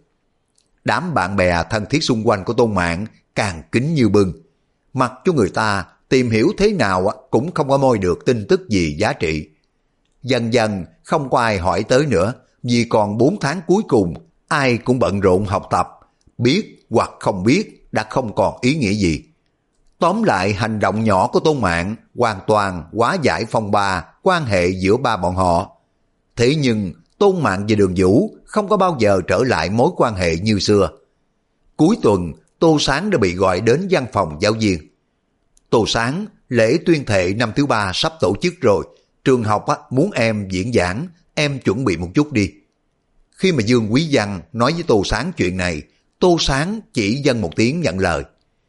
Đám bạn bè thân thiết xung quanh của Tôn Mạn càng kín như bưng. Mặc cho người ta tìm hiểu thế nào cũng không có moi được tin tức gì giá trị. Dần dần không có ai hỏi tới nữa, vì còn 4 tháng cuối cùng ai cũng bận rộn học tập, biết hoặc không biết đã không còn ý nghĩa gì. Tóm lại hành động nhỏ của Tôn Mạn hoàn toàn hóa giải phong ba quan hệ giữa ba bọn họ. Thế nhưng Tôn Mạn và Đường Vũ không có bao giờ trở lại mối quan hệ như xưa. Cuối tuần Tô Sáng đã bị gọi đến văn phòng giáo viên. Tô Sáng, lễ tuyên thệ năm thứ 3 sắp tổ chức rồi, trường học muốn em diễn giảng, em chuẩn bị một chút đi. Khi mà Dương Quý Văn nói với Tô Sáng chuyện này, Tô Sáng chỉ dâng một tiếng nhận lời.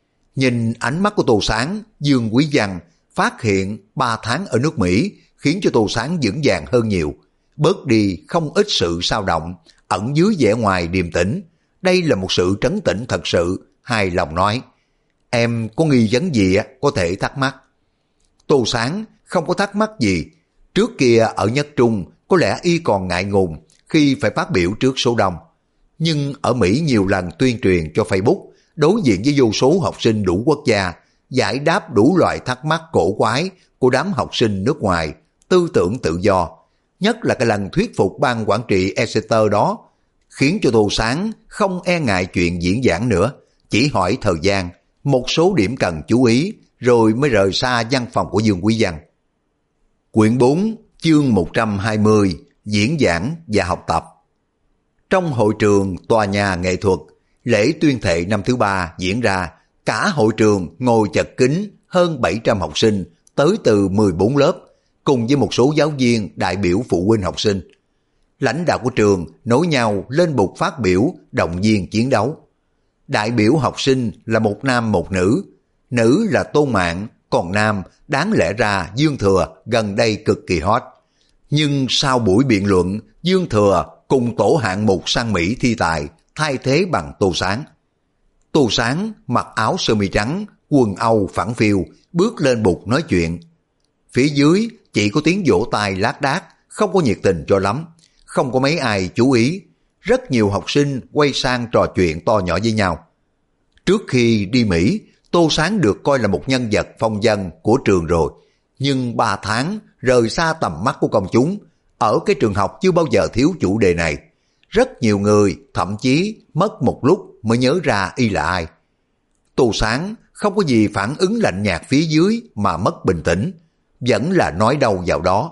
Nhìn ánh mắt của Tô Sáng, Dương Quý Văn phát hiện 3 tháng ở nước Mỹ khiến cho Tô Sáng vững vàng hơn nhiều, bớt đi không ít sự sao động, ẩn dưới vẻ ngoài điềm tĩnh. Đây là một sự trấn tĩnh thật sự, hài lòng nói. Em có nghi vấn gì có thể thắc mắc. Tô Sáng không có thắc mắc gì. Trước kia ở Nhất Trung có lẽ y còn ngại ngùng khi phải phát biểu trước số đông. Nhưng ở Mỹ nhiều lần tuyên truyền cho Facebook, đối diện với vô số học sinh đủ quốc gia, giải đáp đủ loại thắc mắc cổ quái của đám học sinh nước ngoài, tư tưởng tự do. Nhất là cái lần thuyết phục ban quản trị Exeter đó, khiến cho Tô Sáng không e ngại chuyện diễn giảng nữa, chỉ hỏi thời gian, một số điểm cần chú ý, rồi mới rời xa văn phòng của Dương Quý Văn. Quyển 4, chương 120, diễn giảng và học tập. Trong hội trường tòa nhà nghệ thuật, lễ tuyên thệ năm thứ 3 diễn ra, cả hội trường ngồi chật kín hơn 700 học sinh tới từ 14 lớp, cùng với một số giáo viên đại biểu phụ huynh học sinh. Lãnh đạo của trường nối nhau lên bục phát biểu động viên chiến đấu. Đại biểu học sinh là một nam một nữ, nữ là Tôn Mạn, còn nam đáng lẽ ra Dương Thừa gần đây cực kỳ hot. Nhưng sau buổi biện luận, Dương Thừa cùng tổ hạng mục sang Mỹ thi tài, thay thế bằng Tô Sáng. Tô Sáng mặc áo sơ mi trắng, quần Âu phẳng phiu, bước lên bục nói chuyện. Phía dưới chỉ có tiếng vỗ tay lác đác, không có nhiệt tình cho lắm, không có mấy ai chú ý. Rất nhiều học sinh quay sang trò chuyện to nhỏ với nhau. Trước khi đi Mỹ, Tô Sáng được coi là một nhân vật phong vân của trường rồi, nhưng 3 tháng rời xa tầm mắt của công chúng, ở cái trường học chưa bao giờ thiếu chủ đề này. Rất nhiều người thậm chí mất một lúc mới nhớ ra y là ai. Tô Sáng không có gì phản ứng lạnh nhạt phía dưới mà mất bình tĩnh, vẫn là nói đâu vào đó.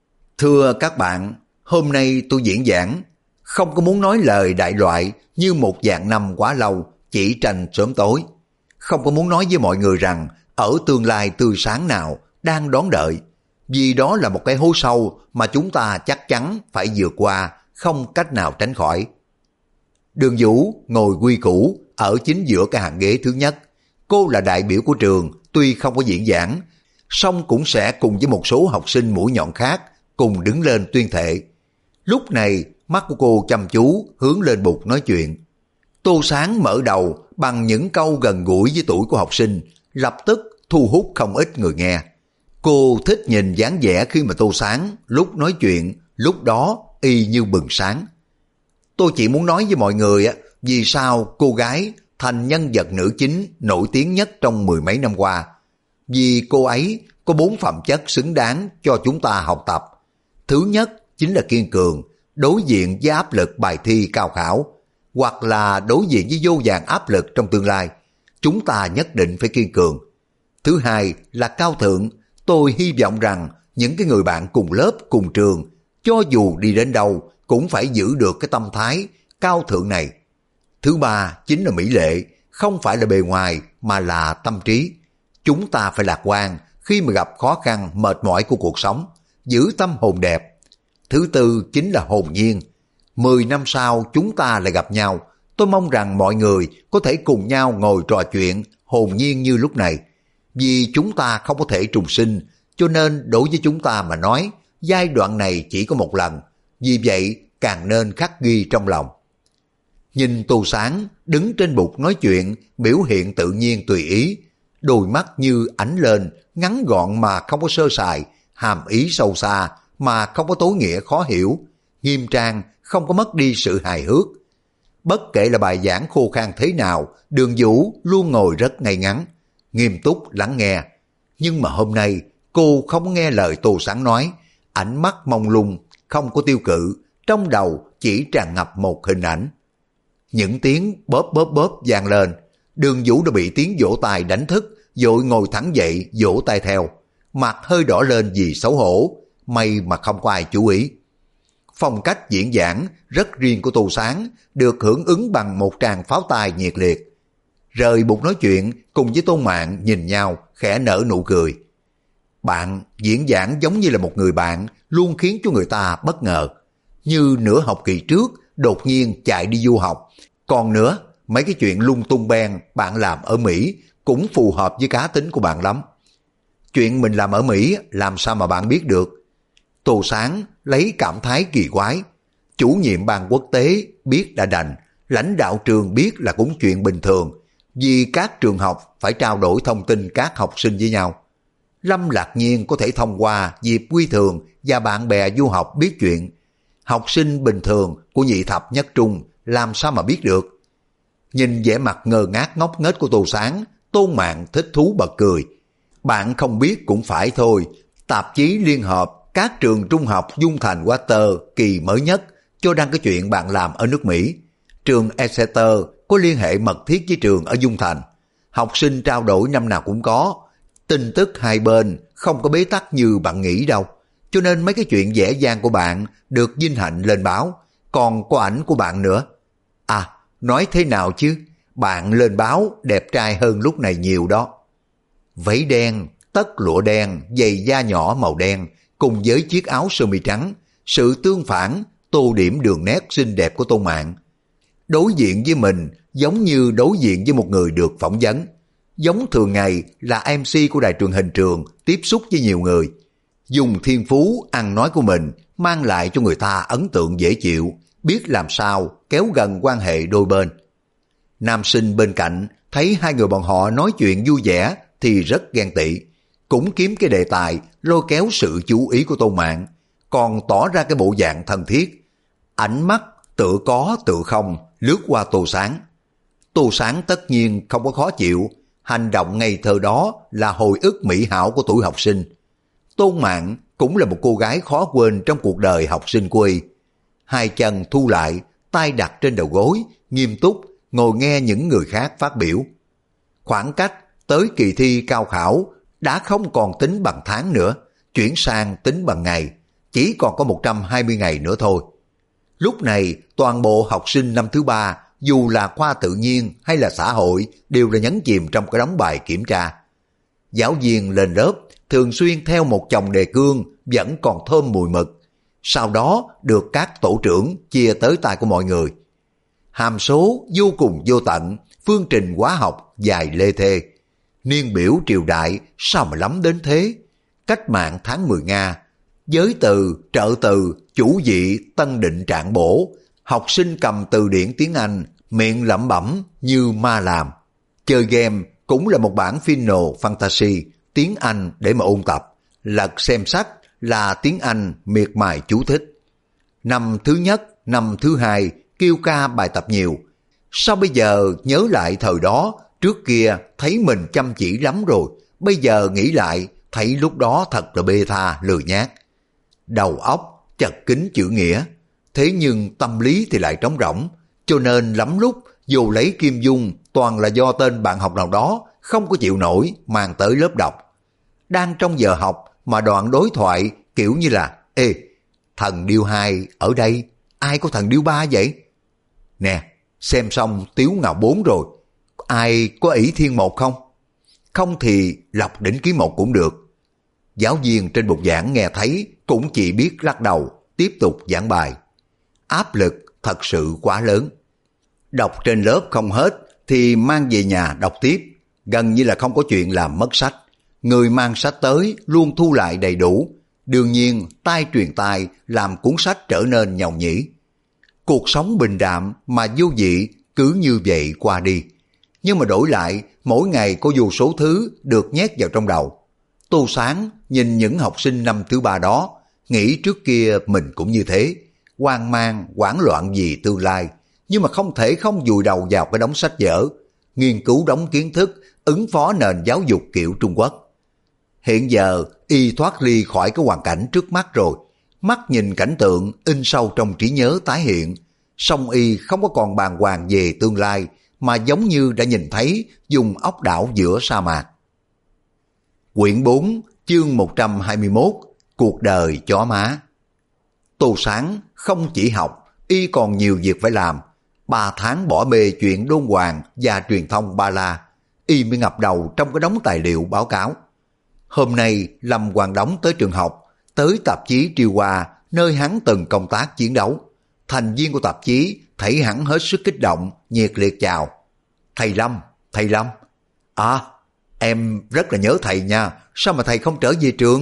Thưa các bạn, hôm nay tôi diễn giảng, không có muốn nói lời đại loại như một vạn năm quá lâu, chỉ tranh sớm tối. Không có muốn nói với mọi người rằng ở tương lai tươi sáng nào đang đón đợi, vì đó là một cái hố sâu mà chúng ta chắc chắn phải vượt qua, không cách nào tránh khỏi. Đường Vũ ngồi quy củ ở chính giữa cái hàng ghế thứ nhất. Cô là đại biểu của trường, tuy không có diễn giảng, song cũng sẽ cùng với một số học sinh mũi nhọn khác cùng đứng lên tuyên thệ. Lúc này mắt của cô chăm chú hướng lên bục nói chuyện. Tô Sáng mở đầu bằng những câu gần gũi với tuổi của học sinh, lập tức thu hút không ít người nghe. Cô thích nhìn dáng vẻ khi mà Tô Sáng lúc nói chuyện, lúc đó y như bừng sáng. Tôi chỉ muốn nói với mọi người vì sao cô gái thành nhân vật nữ chính nổi tiếng nhất trong 10 mấy năm qua. Vì cô ấy có 4 phẩm chất xứng đáng cho chúng ta học tập. Thứ nhất chính là kiên cường, đối diện với áp lực bài thi cao khảo, hoặc là đối diện với vô vàn áp lực trong tương lai, chúng ta nhất định phải kiên cường. Thứ hai là cao thượng. Tôi hy vọng rằng những cái người bạn cùng lớp, cùng trường, cho dù đi đến đâu cũng phải giữ được cái tâm thái cao thượng này. Thứ ba chính là mỹ lệ, không phải là bề ngoài mà là tâm trí. Chúng ta phải lạc quan khi mà gặp khó khăn, mệt mỏi của cuộc sống, giữ tâm hồn đẹp. Thứ tư chính là hồn nhiên. 10 năm sau chúng ta lại gặp nhau, Tôi mong rằng mọi người có thể cùng nhau ngồi trò chuyện hồn nhiên như lúc này. Vì chúng ta không có thể trùng sinh, cho nên đối với chúng ta mà nói, giai đoạn này chỉ có một lần. Vì vậy, càng nên khắc ghi trong lòng. Nhìn Tô Sáng đứng trên bục nói chuyện, biểu hiện tự nhiên tùy ý, đôi mắt như ánh lên, ngắn gọn mà không có sơ sài, hàm ý sâu xa mà không có tối nghĩa khó hiểu, nghiêm trang, không có mất đi sự hài hước. Bất kể là bài giảng khô khan thế nào, Đường Vũ luôn ngồi rất ngay ngắn, nghiêm túc lắng nghe. Nhưng mà hôm nay cô không nghe lời Tô Sáng nói, ánh mắt mông lung, không có tiêu cự, trong đầu chỉ tràn ngập một hình ảnh. Những tiếng bóp bóp bóp vang lên, Đường Vũ đã bị tiếng vỗ tay đánh thức, vội ngồi thẳng dậy vỗ tay theo, mặt hơi đỏ lên vì xấu hổ, may mà không có ai chú ý. Phong cách diễn giảng rất riêng của Tô Sáng được hưởng ứng bằng một tràng pháo tay nhiệt liệt. Rời bục nói chuyện cùng với Tôn Mạn nhìn nhau khẽ nở nụ cười. Bạn diễn giảng giống như là một người bạn, luôn khiến cho người ta bất ngờ. Như nửa học kỳ trước đột nhiên chạy đi du học. Còn nữa, mấy cái chuyện lung tung beng bạn làm ở Mỹ cũng phù hợp với cá tính của bạn lắm. Chuyện mình làm ở Mỹ làm sao mà bạn biết được? Tô Sáng lấy cảm thái kỳ quái. Chủ nhiệm ban quốc tế biết đã đành, lãnh đạo trường biết là cũng chuyện bình thường, vì các trường học phải trao đổi thông tin các học sinh với nhau. Lâm Lạc Nhiên có thể thông qua Diệp Quy Thường và bạn bè du học biết chuyện. Học sinh bình thường của nhị thập nhất trung làm sao mà biết được? Nhìn vẻ mặt ngơ ngác ngốc nghếch của Tô Sáng, Tôn Mạn thích thú bật cười. Bạn không biết cũng phải thôi, tạp chí liên hợp các trường trung học Dung Thành Water kỳ mới nhất cho đăng cái chuyện bạn làm ở nước Mỹ. Trường Exeter có liên hệ mật thiết với trường ở Dung Thành. Học sinh trao đổi năm nào cũng có. Tin tức hai bên không có bế tắc như bạn nghĩ đâu. Cho nên mấy cái chuyện dễ dàng của bạn được vinh hạnh lên báo. Còn có ảnh của bạn nữa. À, nói thế nào chứ? Bạn lên báo đẹp trai hơn lúc này nhiều đó. Váy đen, tất lụa đen, giày da nhỏ màu đen, cùng với chiếc áo sơ mi trắng, sự tương phản, tô điểm đường nét xinh đẹp của Tôn Mạn. Đối diện với mình giống như đối diện với một người được phỏng vấn. Giống thường ngày là MC của đài truyền hình trường tiếp xúc với nhiều người. Dùng thiên phú ăn nói của mình mang lại cho người ta ấn tượng dễ chịu, biết làm sao kéo gần quan hệ đôi bên. Nam sinh bên cạnh thấy hai người bọn họ nói chuyện vui vẻ thì rất ghen tị, cũng kiếm cái đề tài lôi kéo sự chú ý của Tôn Mạn, còn tỏ ra cái bộ dạng thân thiết. Ánh mắt tự có tự không lướt qua Tô Sáng. Tô Sáng tất nhiên không có khó chịu, hành động ngây thơ đó là hồi ức mỹ hảo của tuổi học sinh. Tôn Mạn cũng là một cô gái khó quên trong cuộc đời học sinh của y. Hai chân thu lại, tay đặt trên đầu gối, nghiêm túc ngồi nghe những người khác phát biểu. Khoảng cách tới kỳ thi cao khảo đã không còn tính bằng tháng nữa, chuyển sang tính bằng ngày, chỉ còn có 120 ngày nữa thôi. Lúc này toàn bộ học sinh năm thứ ba, dù là khoa tự nhiên hay là xã hội, đều là nhấn chìm trong cái đống bài kiểm tra. Giáo viên lên lớp thường xuyên theo một chồng đề cương vẫn còn thơm mùi mực, sau đó được các tổ trưởng chia tới tay của mọi người. Hàm số vô cùng vô tận, phương trình hóa học dài lê thê. Niên biểu triều đại sao mà lắm đến thế? Cách mạng tháng 10 Nga, giới từ, trợ từ, chủ vị, tân định trạng bổ. Học sinh cầm từ điển tiếng Anh, miệng lẩm bẩm như ma làm. Chơi game cũng là một bản Final Fantasy, tiếng Anh để mà ôn tập. Lật xem sách là tiếng Anh miệt mài chú thích. Năm thứ nhất, năm thứ hai, kêu ca bài tập nhiều. Sao bây giờ nhớ lại thời đó, trước kia thấy mình chăm chỉ lắm rồi, bây giờ nghĩ lại thấy lúc đó thật là bê tha lười nhác. Đầu óc chật kín chữ nghĩa, thế nhưng tâm lý thì lại trống rỗng, cho nên lắm lúc dù lấy kim dung toàn là do tên bạn học nào đó không có chịu nổi mang tới lớp đọc. Đang trong giờ học mà đoạn đối thoại kiểu như là: Ê, thần điêu 2 ở đây, ai có thần điêu 3 vậy? Nè, xem xong Tiếu Ngạo 4 rồi, ai có ỷ thiên 1 không? Không thì lọc đỉnh ký 1 cũng được. Giáo viên trên bục giảng nghe thấy cũng chỉ biết lắc đầu, tiếp tục giảng bài. Áp lực thật sự quá lớn. Đọc trên lớp không hết thì mang về nhà đọc tiếp, gần như là không có chuyện làm mất sách. Người mang sách tới luôn thu lại đầy đủ. Đương nhiên, tay truyền tay làm cuốn sách trở nên nhàu nhĩ. Cuộc sống bình đạm mà vô vị cứ như vậy qua đi. Nhưng mà đổi lại, mỗi ngày có vô số thứ được nhét vào trong đầu. Tô Sáng nhìn những học sinh năm thứ ba đó, nghĩ trước kia mình cũng như thế, hoang mang, hoảng loạn vì tương lai, nhưng mà không thể không vùi đầu vào cái đống sách vở, nghiên cứu đống kiến thức, ứng phó nền giáo dục kiểu Trung Quốc. Hiện giờ, y thoát ly khỏi cái hoàn cảnh trước mắt rồi, mắt nhìn cảnh tượng in sâu trong trí nhớ tái hiện, song y không có còn bàng hoàng về tương lai, mà giống như đã nhìn thấy vùng ốc đảo giữa sa mạc. Quyển 4, chương 121, Cuộc đời chó má. Tô Sáng không chỉ học, y còn nhiều việc phải làm. 3 tháng bỏ bê chuyện đôn hoàng và truyền thông Ba La, y mới ngập đầu trong cái đống tài liệu báo cáo. Hôm nay Lâm Quang Đống tới trường học, tới tạp chí Triều Hoa, nơi hắn từng công tác chiến đấu. Thành viên của tạp chí thấy hắn hết sức kích động, nhiệt liệt chào. Thầy Lâm, thầy Lâm. À, em rất là nhớ thầy nha, sao mà thầy không trở về trường?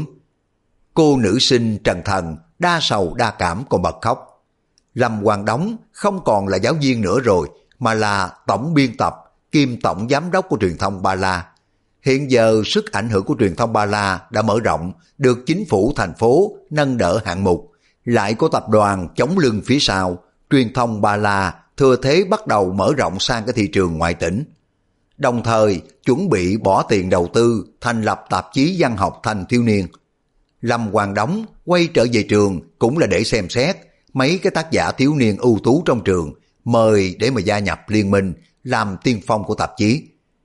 Cô nữ sinh Trần Thần đa sầu đa cảm còn bật khóc. Lâm Quang Đống không còn là giáo viên nữa rồi, mà là tổng biên tập kiêm tổng giám đốc của truyền thông Ba La. Hiện giờ sức ảnh hưởng của truyền thông Ba La đã mở rộng, được chính phủ thành phố nâng đỡ hạng mục, lại có tập đoàn chống lưng phía sau, truyền thông Ba La thừa thế bắt đầu mở rộng sang cái thị trường ngoại tỉnh. Đồng thời chuẩn bị bỏ tiền đầu tư thành lập tạp chí văn học thanh thiếu niên. Lâm Quang Đống quay trở về trường cũng là để xem xét mấy cái tác giả thiếu niên ưu tú trong trường, mời để mà gia nhập liên minh làm tiên phong của tạp chí.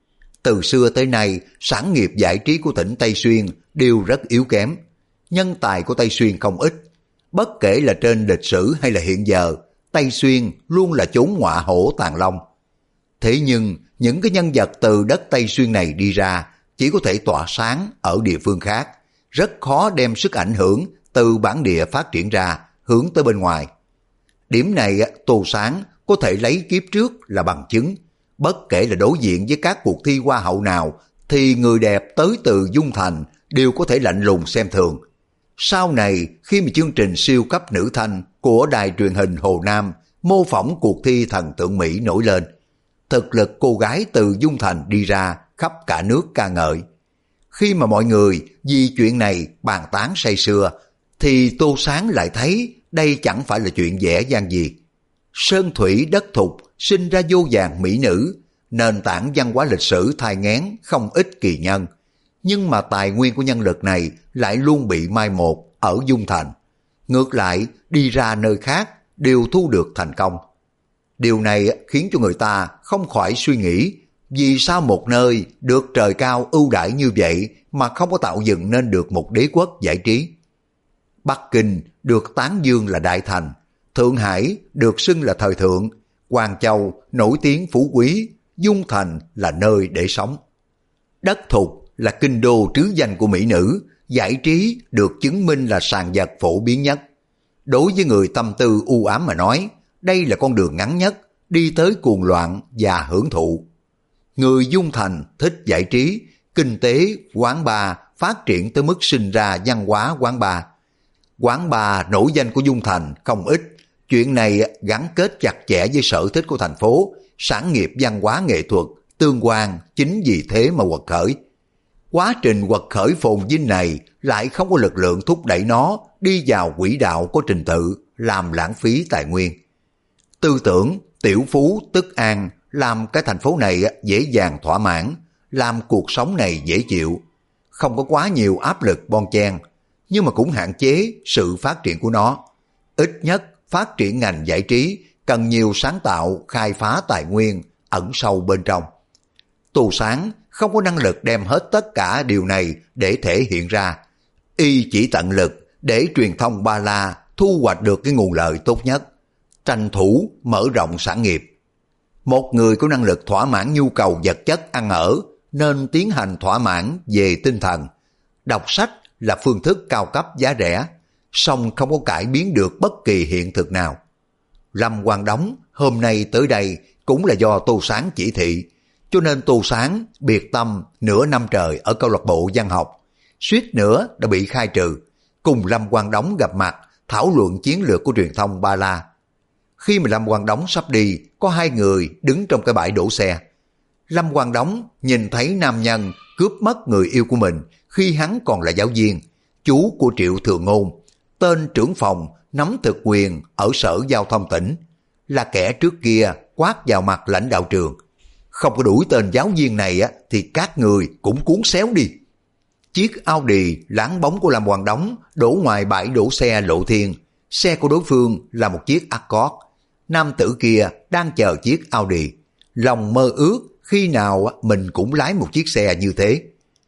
Từ xưa tới nay, sản nghiệp giải trí của tỉnh Tây Xuyên đều rất yếu kém. Nhân tài của Tây Xuyên không ít. Bất kể là trên lịch sử hay là hiện giờ, Tây Xuyên luôn là chốn ngọa hổ tàng long. Thế nhưng, những cái nhân vật từ đất Tây Xuyên này đi ra chỉ có thể tỏa sáng ở địa phương khác, rất khó đem sức ảnh hưởng từ bản địa phát triển ra, hướng tới bên ngoài. Điểm này Tô Sáng có thể lấy kiếp trước là bằng chứng. Bất kể là đối diện với các cuộc thi hoa hậu nào, thì người đẹp tới từ Dung Thành đều có thể lạnh lùng xem thường. Sau này, khi mà chương trình siêu cấp nữ thanh của đài truyền hình Hồ Nam mô phỏng cuộc thi thần tượng Mỹ nổi lên, thực lực cô gái từ Dung Thành đi ra khắp cả nước ca ngợi. Khi mà mọi người vì chuyện này bàn tán say sưa, thì Tô Sáng lại thấy đây chẳng phải là chuyện dễ dàng gì. Sơn thủy đất thục sinh ra vô vàn mỹ nữ, nền tảng văn hóa lịch sử thai nghén không ít kỳ nhân. Nhưng mà tài nguyên của nhân lực này lại luôn bị mai một ở Dung Thành. Ngược lại, đi ra nơi khác đều thu được thành công. Điều này khiến cho người ta không khỏi suy nghĩ, vì sao một nơi được trời cao ưu đãi như vậy mà không có tạo dựng nên được một đế quốc giải trí. Bắc Kinh được tán dương là đại thành, Thượng Hải được xưng là thời thượng, Quang Châu nổi tiếng phú quý, Dung Thành là nơi để sống. Đất thục là kinh đô trứ danh của mỹ nữ, giải trí được chứng minh là sàn vật phổ biến nhất. Đối với người tâm tư u ám mà nói, đây là con đường ngắn nhất, đi tới cuồng loạn và hưởng thụ. Người Dung Thành thích giải trí, kinh tế, quán bar phát triển tới mức sinh ra văn hóa quán bar. Quán bar nổi danh của Dung Thành không ít, chuyện này gắn kết chặt chẽ với sở thích của thành phố, sản nghiệp văn hóa nghệ thuật, tương quan, chính vì thế mà quật khởi. Quá trình quật khởi phồn vinh này lại không có lực lượng thúc đẩy nó đi vào quỹ đạo có trình tự, làm lãng phí tài nguyên. Tư tưởng tiểu phú tức an làm cái thành phố này dễ dàng thỏa mãn, làm cuộc sống này dễ chịu. Không có quá nhiều áp lực bon chen, nhưng mà cũng hạn chế sự phát triển của nó. Ít nhất phát triển ngành giải trí cần nhiều sáng tạo, khai phá tài nguyên ẩn sâu bên trong. Tô Sáng không có năng lực đem hết tất cả điều này để thể hiện ra. Y chỉ tận lực để truyền thông Ba La thu hoạch được cái nguồn lợi tốt nhất, tranh thủ mở rộng sản nghiệp. Một người có năng lực thỏa mãn nhu cầu vật chất ăn ở nên tiến hành thỏa mãn về tinh thần. Đọc sách là phương thức cao cấp giá rẻ, song không có cải biến được bất kỳ hiện thực nào. Lâm Quang Đống hôm nay tới đây cũng là do Tô Sáng chỉ thị, cho nên Tô Sáng biệt tâm nửa năm trời ở câu lạc bộ văn học, suýt nữa đã bị khai trừ, cùng Lâm Quang Đống gặp mặt thảo luận chiến lược của truyền thông Ba La. Khi mà Lâm Quang Đống sắp đi, có hai người đứng trong cái bãi đổ xe. Lâm Quang Đống nhìn thấy nam nhân cướp mất người yêu của mình khi hắn còn là giáo viên, chú của Triệu Thường Ngôn, tên trưởng phòng nắm thực quyền ở Sở Giao thông tỉnh, là kẻ trước kia quát vào mặt lãnh đạo trường. Không có đuổi tên giáo viên này thì các người cũng cuốn xéo đi. Chiếc Audi láng bóng của Lâm Quang Đống đổ ngoài bãi đổ xe Lộ Thiên. Xe của đối phương là một chiếc Accord. Nam tử kia đang chờ chiếc Audi, lòng mơ ước khi nào mình cũng lái một chiếc xe như thế.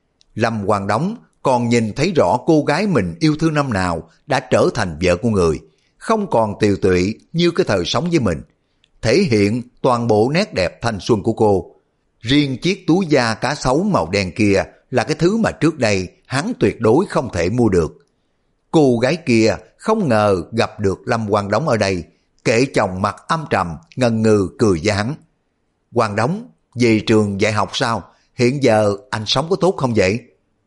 Lâm Quang Đống còn nhìn thấy rõ cô gái mình yêu thương năm nào đã trở thành vợ của người, không còn tiều tụy như cái thời sống với mình, thể hiện toàn bộ nét đẹp thanh xuân của cô. Riêng chiếc túi da cá sấu màu đen kia là cái thứ mà trước đây hắn tuyệt đối không thể mua được. Cô gái kia không ngờ gặp được Lâm Quang Đống ở đây, kệ chồng mặt âm trầm, ngần ngừ cười với hắn. Quang Đống, về trường dạy học sao? Hiện giờ anh sống có tốt không vậy?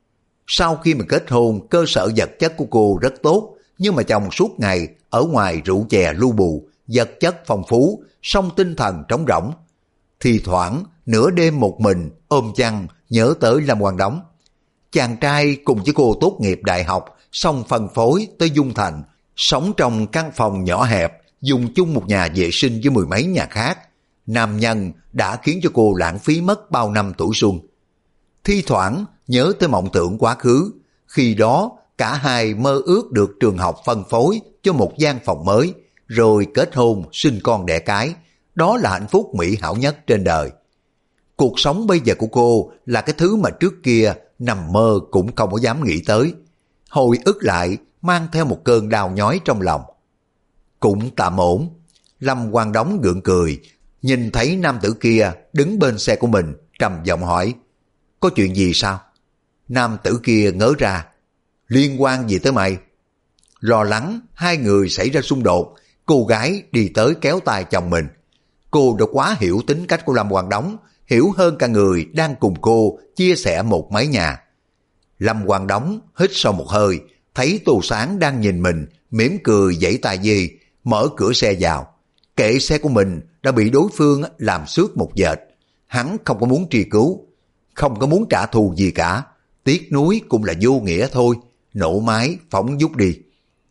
Sau khi mà kết hôn, cơ sở vật chất của cô rất tốt, nhưng mà chồng suốt ngày ở ngoài rượu chè lu bù, vật chất phong phú, song tinh thần trống rỗng. Thì thoảng nửa đêm một mình ôm chăn nhớ tới Lâm Quang Đống. Chàng trai cùng với cô tốt nghiệp đại học, xong phân phối tới Dung Thành, sống trong căn phòng nhỏ hẹp, dùng chung một nhà vệ sinh với mười mấy nhà khác. Nam nhân đã khiến cho cô lãng phí mất bao năm tuổi xuân. Thi thoảng nhớ tới mộng tưởng quá khứ, khi đó cả hai mơ ước được trường học phân phối cho một gian phòng mới, rồi kết hôn sinh con đẻ cái. Đó là hạnh phúc mỹ hảo nhất trên đời. Cuộc sống bây giờ của cô là cái thứ mà trước kia nằm mơ cũng không có dám nghĩ tới. Hồi ức lại mang theo một cơn đau nhói trong lòng. Cũng tạm ổn. Lâm Quang Đống gượng cười, nhìn thấy nam tử kia đứng bên xe của mình, trầm giọng hỏi: có chuyện gì sao? Nam tử kia ngớ ra: liên quan gì tới mày? Lo lắng hai người xảy ra xung đột, cô gái đi tới kéo tay chồng mình. Cô đã quá hiểu tính cách của Lâm Quang Đống, hiểu hơn cả người đang cùng cô chia sẻ một mái nhà. Lâm Quang Đống hít sâu một hơi, thấy Tô Sáng đang nhìn mình, mỉm cười giãy tay gì, mở cửa xe vào. Kệ xe của mình đã bị đối phương làm xước một vệt. Hắn không có muốn truy cứu, không có muốn trả thù gì cả, tiếc nuối cũng là vô nghĩa thôi, nổ máy phóng dút đi.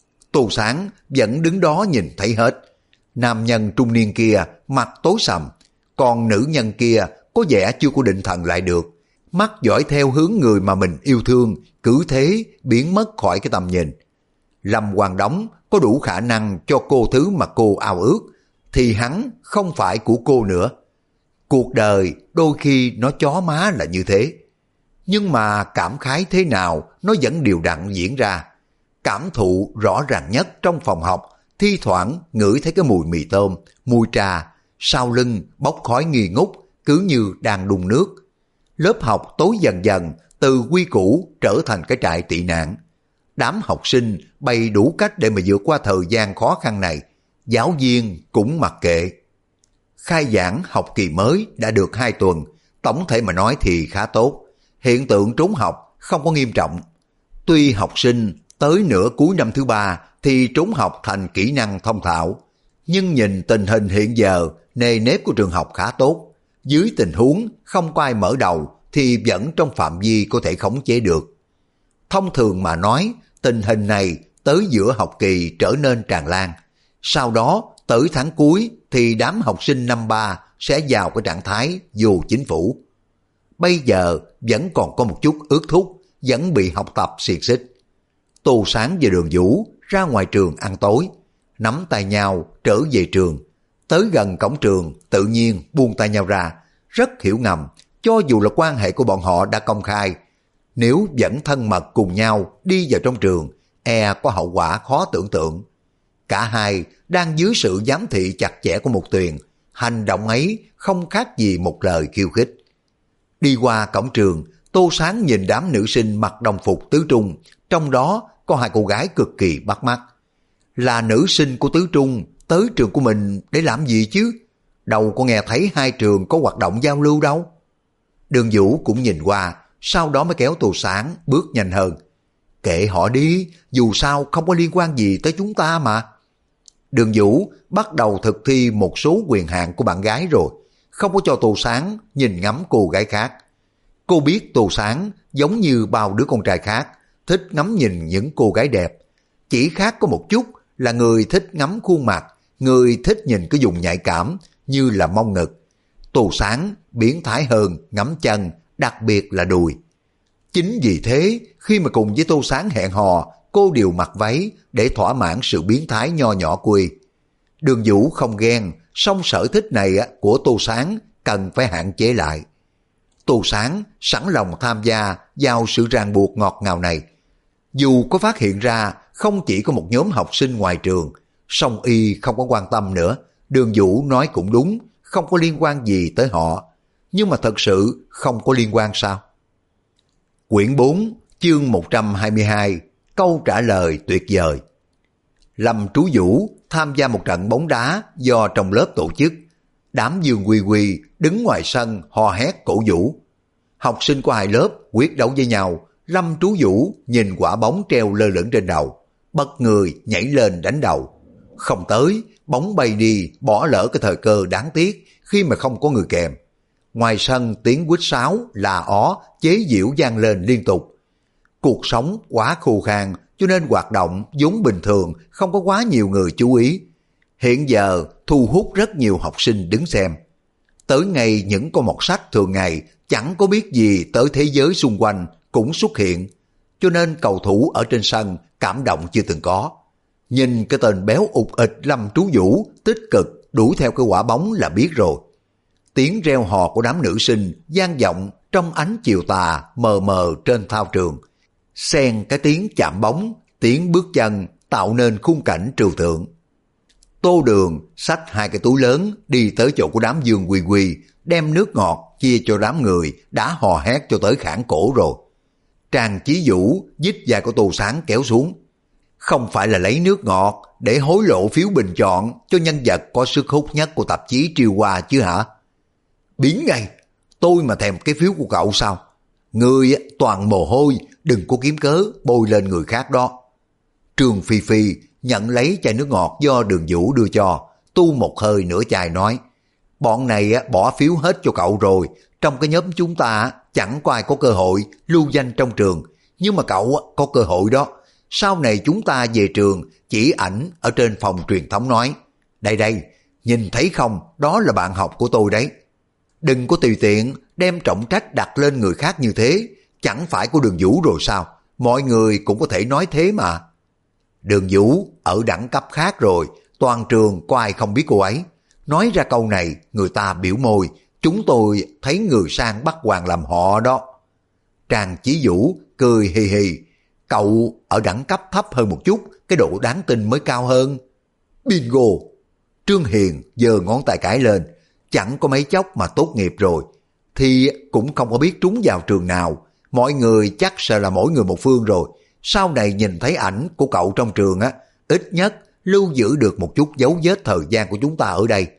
Tô Sáng vẫn đứng đó nhìn thấy hết. Nam nhân trung niên kia mặt tối sầm, còn nữ nhân kia có vẻ chưa có định thần lại được, mắt dõi theo hướng người mà mình yêu thương, cứ thế biến mất khỏi cái tầm nhìn. Lâm Quang Đống có đủ khả năng cho cô thứ mà cô ao ước, thì hắn không phải của cô nữa. Cuộc đời đôi khi nó chó má là như thế. Nhưng mà cảm khái thế nào nó vẫn đều đặn diễn ra. Cảm thụ rõ ràng nhất trong phòng học, thi thoảng ngửi thấy cái mùi mì tôm, mùi trà, sau lưng bốc khói nghi ngút, cứ như đang đun nước. Lớp học tối dần dần từ quy củ trở thành cái trại tị nạn. Đám học sinh bày đủ cách để mà vượt qua thời gian khó khăn này. Giáo viên cũng mặc kệ. Khai giảng học kỳ mới đã được 2 tuần, tổng thể mà nói thì khá tốt. Hiện tượng trốn học không có nghiêm trọng. Tuy học sinh tới nửa cuối năm thứ 3 thì trốn học thành kỹ năng thông thạo, nhưng nhìn tình hình hiện giờ, nề nếp của trường học khá tốt. Dưới tình huống không có ai mở đầu thì vẫn trong phạm vi có thể khống chế được. Thông thường mà nói, tình hình này tới giữa học kỳ trở nên tràn lan. Sau đó tới tháng cuối thì đám học sinh năm 3 sẽ vào cái trạng thái vô chính phủ. Bây giờ vẫn còn có một chút ước thúc, vẫn bị học tập xiềng xích. Tô Sáng và Đường Vũ ra ngoài trường ăn tối, nắm tay nhau trở về trường. Tới gần cổng trường tự nhiên buông tay nhau ra, rất hiểu ngầm. Cho dù là quan hệ của bọn họ đã công khai, nếu vẫn thân mật cùng nhau đi vào trong trường, có hậu quả khó tưởng tượng. Cả hai đang dưới sự giám thị chặt chẽ của Mục Tuyền, hành động ấy không khác gì một lời khiêu khích. Đi qua cổng trường, Tô Sáng nhìn đám nữ sinh mặc đồng phục tứ trung, trong đó có 2 cô gái cực kỳ bắt mắt. Là nữ sinh của tứ trung, tới trường của mình để làm gì chứ? đâu có nghe thấy hai trường có hoạt động giao lưu đâu. Đường Vũ cũng nhìn qua, sau đó mới kéo Tô Sáng bước nhanh hơn. Kệ họ đi, dù sao không có liên quan gì tới chúng ta mà. Đường Vũ bắt đầu thực thi một số quyền hạn của bạn gái rồi, không có cho Tô Sáng nhìn ngắm cô gái khác. Cô biết Tô Sáng giống như bao đứa con trai khác, thích ngắm nhìn những cô gái đẹp. Chỉ khác có một chút là người thích ngắm khuôn mặt, người thích nhìn cái vùng nhạy cảm như là mông ngực. Tô Sáng biến thái hơn ngắm chân, đặc biệt là đùi. Chính vì thế, khi mà cùng với Tô Sáng hẹn hò, cô đều mặc váy để thỏa mãn sự biến thái nho nhỏ của y. Đường Vũ không ghen, song sở thích này của Tô Sáng cần phải hạn chế lại. Tô Sáng sẵn lòng tham gia vào sự ràng buộc ngọt ngào này. Dù có phát hiện ra không chỉ có một nhóm học sinh ngoài trường, song y không có quan tâm nữa. Đường Vũ nói cũng đúng, không có liên quan gì tới họ. Nhưng mà thật sự không có liên quan sao? Quyển 4, chương 122, câu trả lời tuyệt vời. Lâm Trú Vũ tham gia một trận bóng đá do trong lớp tổ chức. Đám Dương Quy Quy đứng ngoài sân hò hét cổ vũ. Học sinh của hai lớp quyết đấu với nhau. Lâm Trú Vũ nhìn quả bóng treo lơ lửng trên đầu, bật người nhảy lên đánh đầu. Không tới, bóng bay đi, bỏ lỡ cái thời cơ đáng tiếc khi mà không có người kèm. Ngoài sân tiếng huýt sáo, là ó, chế giễu vang lên liên tục. Cuộc sống quá khô khan cho nên hoạt động vốn bình thường không có quá nhiều người chú ý. Hiện giờ thu hút rất nhiều học sinh đứng xem. Tới ngày những con mọt sách thường ngày chẳng có biết gì tới thế giới xung quanh cũng xuất hiện, cho nên cầu thủ ở trên sân cảm động chưa từng có. Nhìn cái tên béo ụt ịch Lâm Trú Vũ tích cực đuổi theo cái quả bóng là biết rồi. Tiếng reo hò của đám nữ sinh vang vọng trong ánh chiều tà mờ mờ trên thao trường. Xen cái tiếng chạm bóng, tiếng bước chân tạo nên khung cảnh trừu tượng. Tô Đường xách hai cái túi lớn đi tới chỗ của đám Dương Quy Quy, đem nước ngọt chia cho đám người đã hò hét cho tới khản cổ rồi. Trang Chí Vũ dít vai của Tô Sáng kéo xuống. Không phải là lấy nước ngọt để hối lộ phiếu bình chọn cho nhân vật có sức hút nhất của tạp chí Triều Hoa chứ hả? Biến ngay, tôi mà thèm cái phiếu của cậu sao? Người toàn mồ hôi, đừng có kiếm cớ bôi lên người khác đó. Trương Phi Phi nhận lấy chai nước ngọt do Đường Vũ đưa cho, tu một hơi nửa chai nói, bọn này bỏ phiếu hết cho cậu rồi, trong cái nhóm chúng ta chẳng có ai có cơ hội lưu danh trong trường, nhưng mà cậu có cơ hội đó. Sau này chúng ta về trường chỉ ảnh ở trên phòng truyền thống nói, đây đây, nhìn thấy không, đó là bạn học của tôi đấy. Đừng có tùy tiện đem trọng trách đặt lên người khác như thế, chẳng phải của Đường Vũ rồi sao? Mọi người cũng có thể nói thế mà. Đường Vũ ở đẳng cấp khác rồi, toàn trường có ai không biết cô ấy. Nói ra câu này, người ta biểu môi, chúng tôi thấy người sang bắt hoàng làm họ đó. Trang Chí Vũ cười hì hì, cậu ở đẳng cấp thấp hơn một chút, cái độ đáng tin mới cao hơn. Bingo! Trương Hiền giơ ngón tay cái lên, chẳng có mấy chốc mà tốt nghiệp rồi, thì cũng không có biết trúng vào trường nào. Mọi người chắc sẽ là mỗi người một phương rồi. Sau này nhìn thấy ảnh của cậu trong trường ít nhất lưu giữ được một chút dấu vết thời gian của chúng ta ở đây.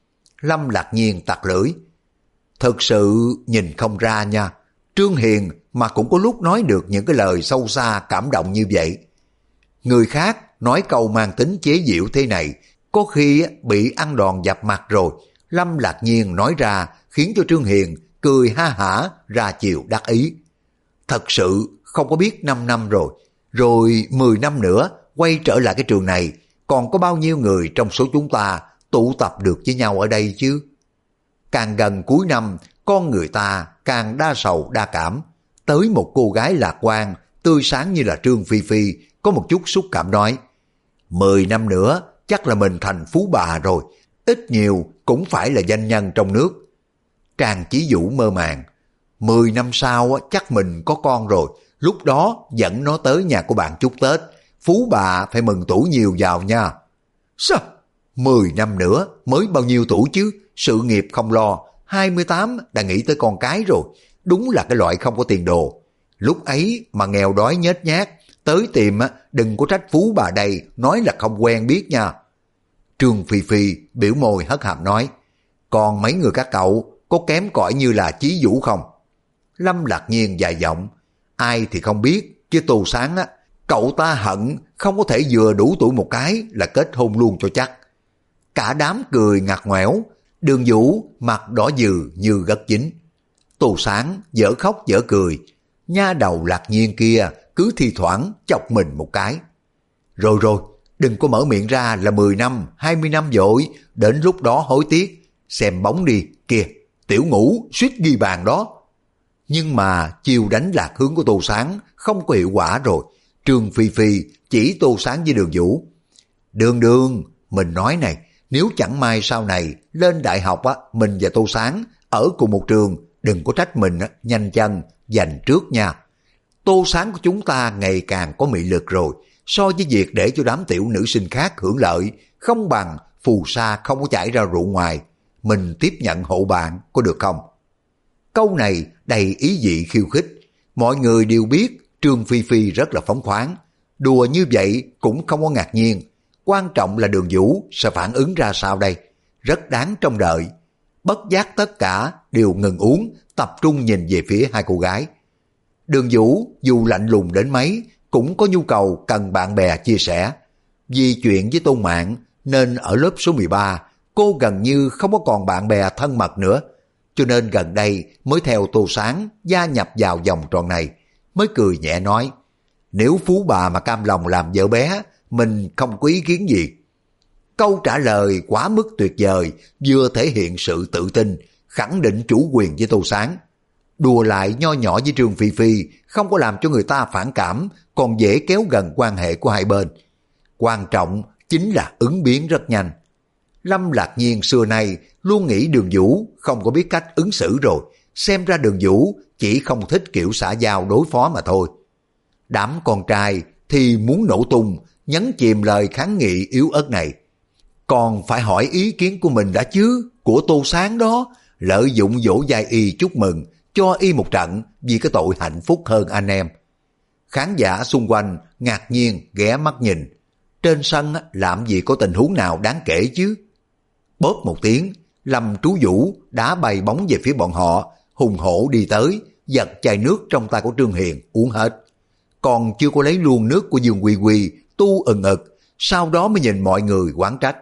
Lâm Lạc Nhiên tặc lưỡi. Thực sự nhìn không ra nha. Trương Hiền mà cũng có lúc nói được những cái lời sâu xa cảm động như vậy. Người khác nói câu mang tính chế giễu thế này, có khi bị ăn đòn dập mặt rồi. Lâm Lạc Nhiên nói ra khiến cho Trương Hiền cười ha hả ra chiều đắc ý. Thật sự không có biết 5 năm rồi 10 năm nữa quay trở lại cái trường này, còn có bao nhiêu người trong số chúng ta tụ tập được với nhau ở đây chứ? Càng gần cuối năm, con người ta càng đa sầu đa cảm. Tới một cô gái lạc quan, tươi sáng như là Trương Phi Phi, có một chút xúc cảm nói, 10 năm nữa chắc là mình thành phú bà rồi, ít nhiều cũng phải là danh nhân trong nước. Trang Chí Vũ mơ màng, 10 năm sau chắc mình có con rồi, lúc đó dẫn nó tới nhà của bạn chúc Tết, phú bà phải mừng tuổi nhiều vào nha. Sao? 10 năm nữa mới bao nhiêu tuổi chứ, sự nghiệp không lo, 28 đã nghĩ tới con cái rồi, đúng là cái loại không có tiền đồ. Lúc ấy mà nghèo đói nhếch nhác, tới tìm đừng có trách phú bà đây, nói là không quen biết nha. Trương Phi Phi biểu môi hất hàm nói, Còn mấy người các cậu có kém cỏi như là Chí Vũ không? Lâm Lạc Nhiên dài giọng, ai thì không biết, chứ Tô Sáng á, cậu ta hận không có thể vừa đủ tuổi một cái là kết hôn luôn cho chắc. Cả đám cười ngặt ngoẻo, Đường Vũ mặt đỏ dừ như gất chín. Tô Sáng dở khóc dở cười, nha đầu Lạc Nhiên kia cứ thi thoảng chọc mình một cái. Rồi rồi, đừng có mở miệng ra là 10 năm, 20 năm vội, đến lúc đó hối tiếc. Xem bóng đi, kìa, Tiểu Ngũ suýt ghi bàn đó. Nhưng mà chiêu đánh lạc hướng của Tô Sáng không có hiệu quả rồi. Trương Phi Phi chỉ Tô Sáng với Đường Vũ. Đường Đường, mình nói này, nếu chẳng may sau này lên đại học á, mình và Tô Sáng ở cùng một trường, đừng có trách mình á, nhanh chân giành trước nha. Tô Sáng của chúng ta ngày càng có mị lực rồi, so với việc để cho đám tiểu nữ sinh khác hưởng lợi, không bằng phù sa không có chảy ra rượu ngoài. Mình tiếp nhận hộ bạn có được không? Câu này đầy ý vị khiêu khích. Mọi người đều biết Trương Phi Phi rất là phóng khoáng. Đùa như vậy cũng không có ngạc nhiên. Quan trọng là Đường Vũ sẽ phản ứng ra sao đây? Rất đáng trông đợi. Bất giác tất cả đều ngừng uống, tập trung nhìn về phía hai cô gái. Đường Vũ dù lạnh lùng đến mấy cũng có nhu cầu cần bạn bè chia sẻ. Vì chuyện với Tôn Mạn nên ở lớp số 13 cô gần như không có còn bạn bè thân mật nữa. Cho nên gần đây mới theo Tô Sáng gia nhập vào vòng tròn này. Mới cười nhẹ nói, nếu phú bà mà cam lòng làm vợ bé, mình không có ý kiến gì. Câu trả lời quá mức tuyệt vời, vừa thể hiện sự tự tin, khẳng định chủ quyền với Tô Sáng. Đùa lại nho nhỏ với Trương Phi Phi không có làm cho người ta phản cảm, còn dễ kéo gần quan hệ của hai bên. Quan trọng chính là ứng biến rất nhanh. Lâm Lạc Nhiên xưa nay luôn nghĩ Đường Vũ không có biết cách ứng xử rồi, xem ra Đường Vũ chỉ không thích kiểu xã giao đối phó mà thôi. Đám con trai thì muốn nổ tung, nhấn chìm lời kháng nghị yếu ớt này. Còn phải hỏi ý kiến của mình đã chứ, của Tô Sáng đó, lợi dụng dỗ dai y chúc mừng, cho y một trận vì cái tội hạnh phúc hơn anh em. Khán giả xung quanh ngạc nhiên ghé mắt nhìn. Trên sân làm gì có tình huống nào đáng kể chứ? Bóp một tiếng, Lâm Trú Vũ đá bay bóng về phía bọn họ, hùng hổ đi tới, giật chai nước trong tay của Trương Hiền uống hết. Còn chưa có lấy luôn nước của Dương Quy Quy, tu ừng ực, sau đó mới nhìn mọi người oán trách.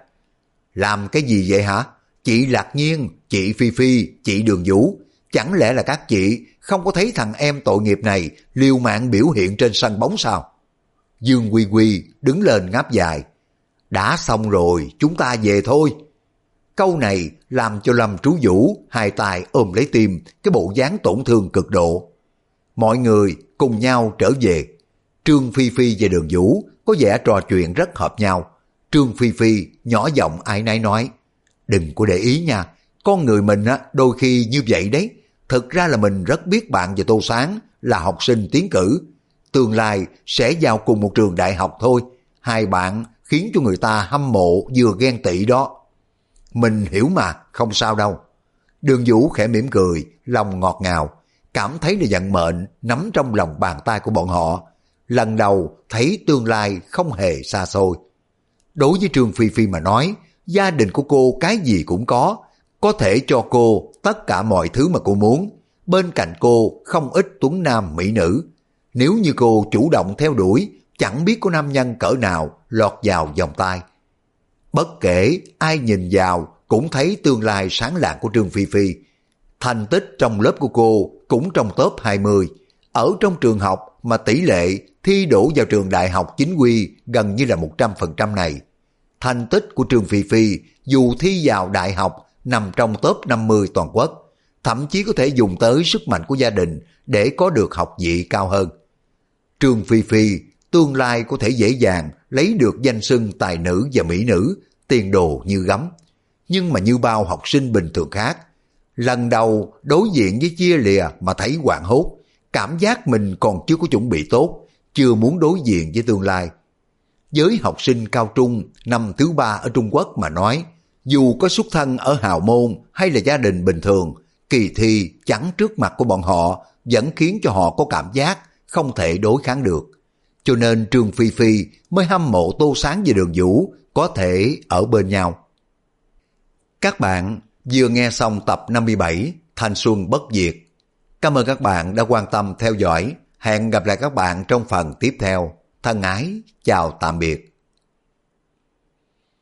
Làm cái gì vậy hả? Chị Lạc Nhiên, chị Phi Phi, chị Đường Vũ, chẳng lẽ là các chị không có thấy thằng em tội nghiệp này liều mạng biểu hiện trên sân bóng sao? Dương Quy Quy đứng lên ngáp dài. Đã xong rồi, chúng ta về thôi. Câu này làm cho Lâm Trú Vũ hai tay ôm lấy tim, cái bộ dáng tổn thương cực độ. Mọi người cùng nhau trở về. Trương Phi Phi và Đường Vũ có vẻ trò chuyện rất hợp nhau. Trương Phi Phi nhỏ giọng áy náy nói, đừng có để ý nha, con người mình á đôi khi như vậy đấy. Thực ra là mình rất biết bạn và Tô Sáng là học sinh tiến cử, tương lai sẽ vào cùng một trường đại học thôi. Hai bạn khiến cho người ta hâm mộ vừa ghen tị đó. Mình hiểu mà, không sao đâu. Đường Vũ khẽ mỉm cười, lòng ngọt ngào, cảm thấy là vận mệnh nắm trong lòng bàn tay của bọn họ. Lần đầu thấy tương lai không hề xa xôi. Đối với Trương Phi Phi mà nói, gia đình của cô cái gì cũng có thể cho cô tất cả mọi thứ mà cô muốn. Bên cạnh cô không ít tuấn nam mỹ nữ. Nếu như cô chủ động theo đuổi, chẳng biết có nam nhân cỡ nào lọt vào vòng tay. Bất kể ai nhìn vào cũng thấy tương lai sáng lạng của Trương Phi Phi. Thành tích trong lớp của cô cũng trong top 20. Ở trong trường học mà tỷ lệ thi đỗ vào trường đại học chính quy gần như là 100% này. Thành tích của Trương Phi Phi dù thi vào đại học nằm trong top 50 toàn quốc, thậm chí có thể dùng tới sức mạnh của gia đình để có được học vị cao hơn. Trương Phi Phi tương lai có thể dễ dàng lấy được danh xưng tài nữ và mỹ nữ, tiền đồ như gấm. Nhưng mà như bao học sinh bình thường khác, lần đầu đối diện với chia lìa mà thấy hoảng hốt, cảm giác mình còn chưa có chuẩn bị tốt, chưa muốn đối diện với tương lai. Với học sinh cao trung năm thứ 3 ở Trung Quốc mà nói, dù có xuất thân ở hào môn hay là gia đình bình thường, kỳ thi chắn trước mặt của bọn họ vẫn khiến cho họ có cảm giác không thể đối kháng được. Cho nên Trương Phi Phi mới hâm mộ Tô Sáng và Đường Vũ có thể ở bên nhau. Các bạn vừa nghe xong tập 57 Thanh Xuân Bất Diệt. Cảm ơn các bạn đã quan tâm theo dõi. Hẹn gặp lại các bạn trong phần tiếp theo. Thân ái, chào tạm biệt.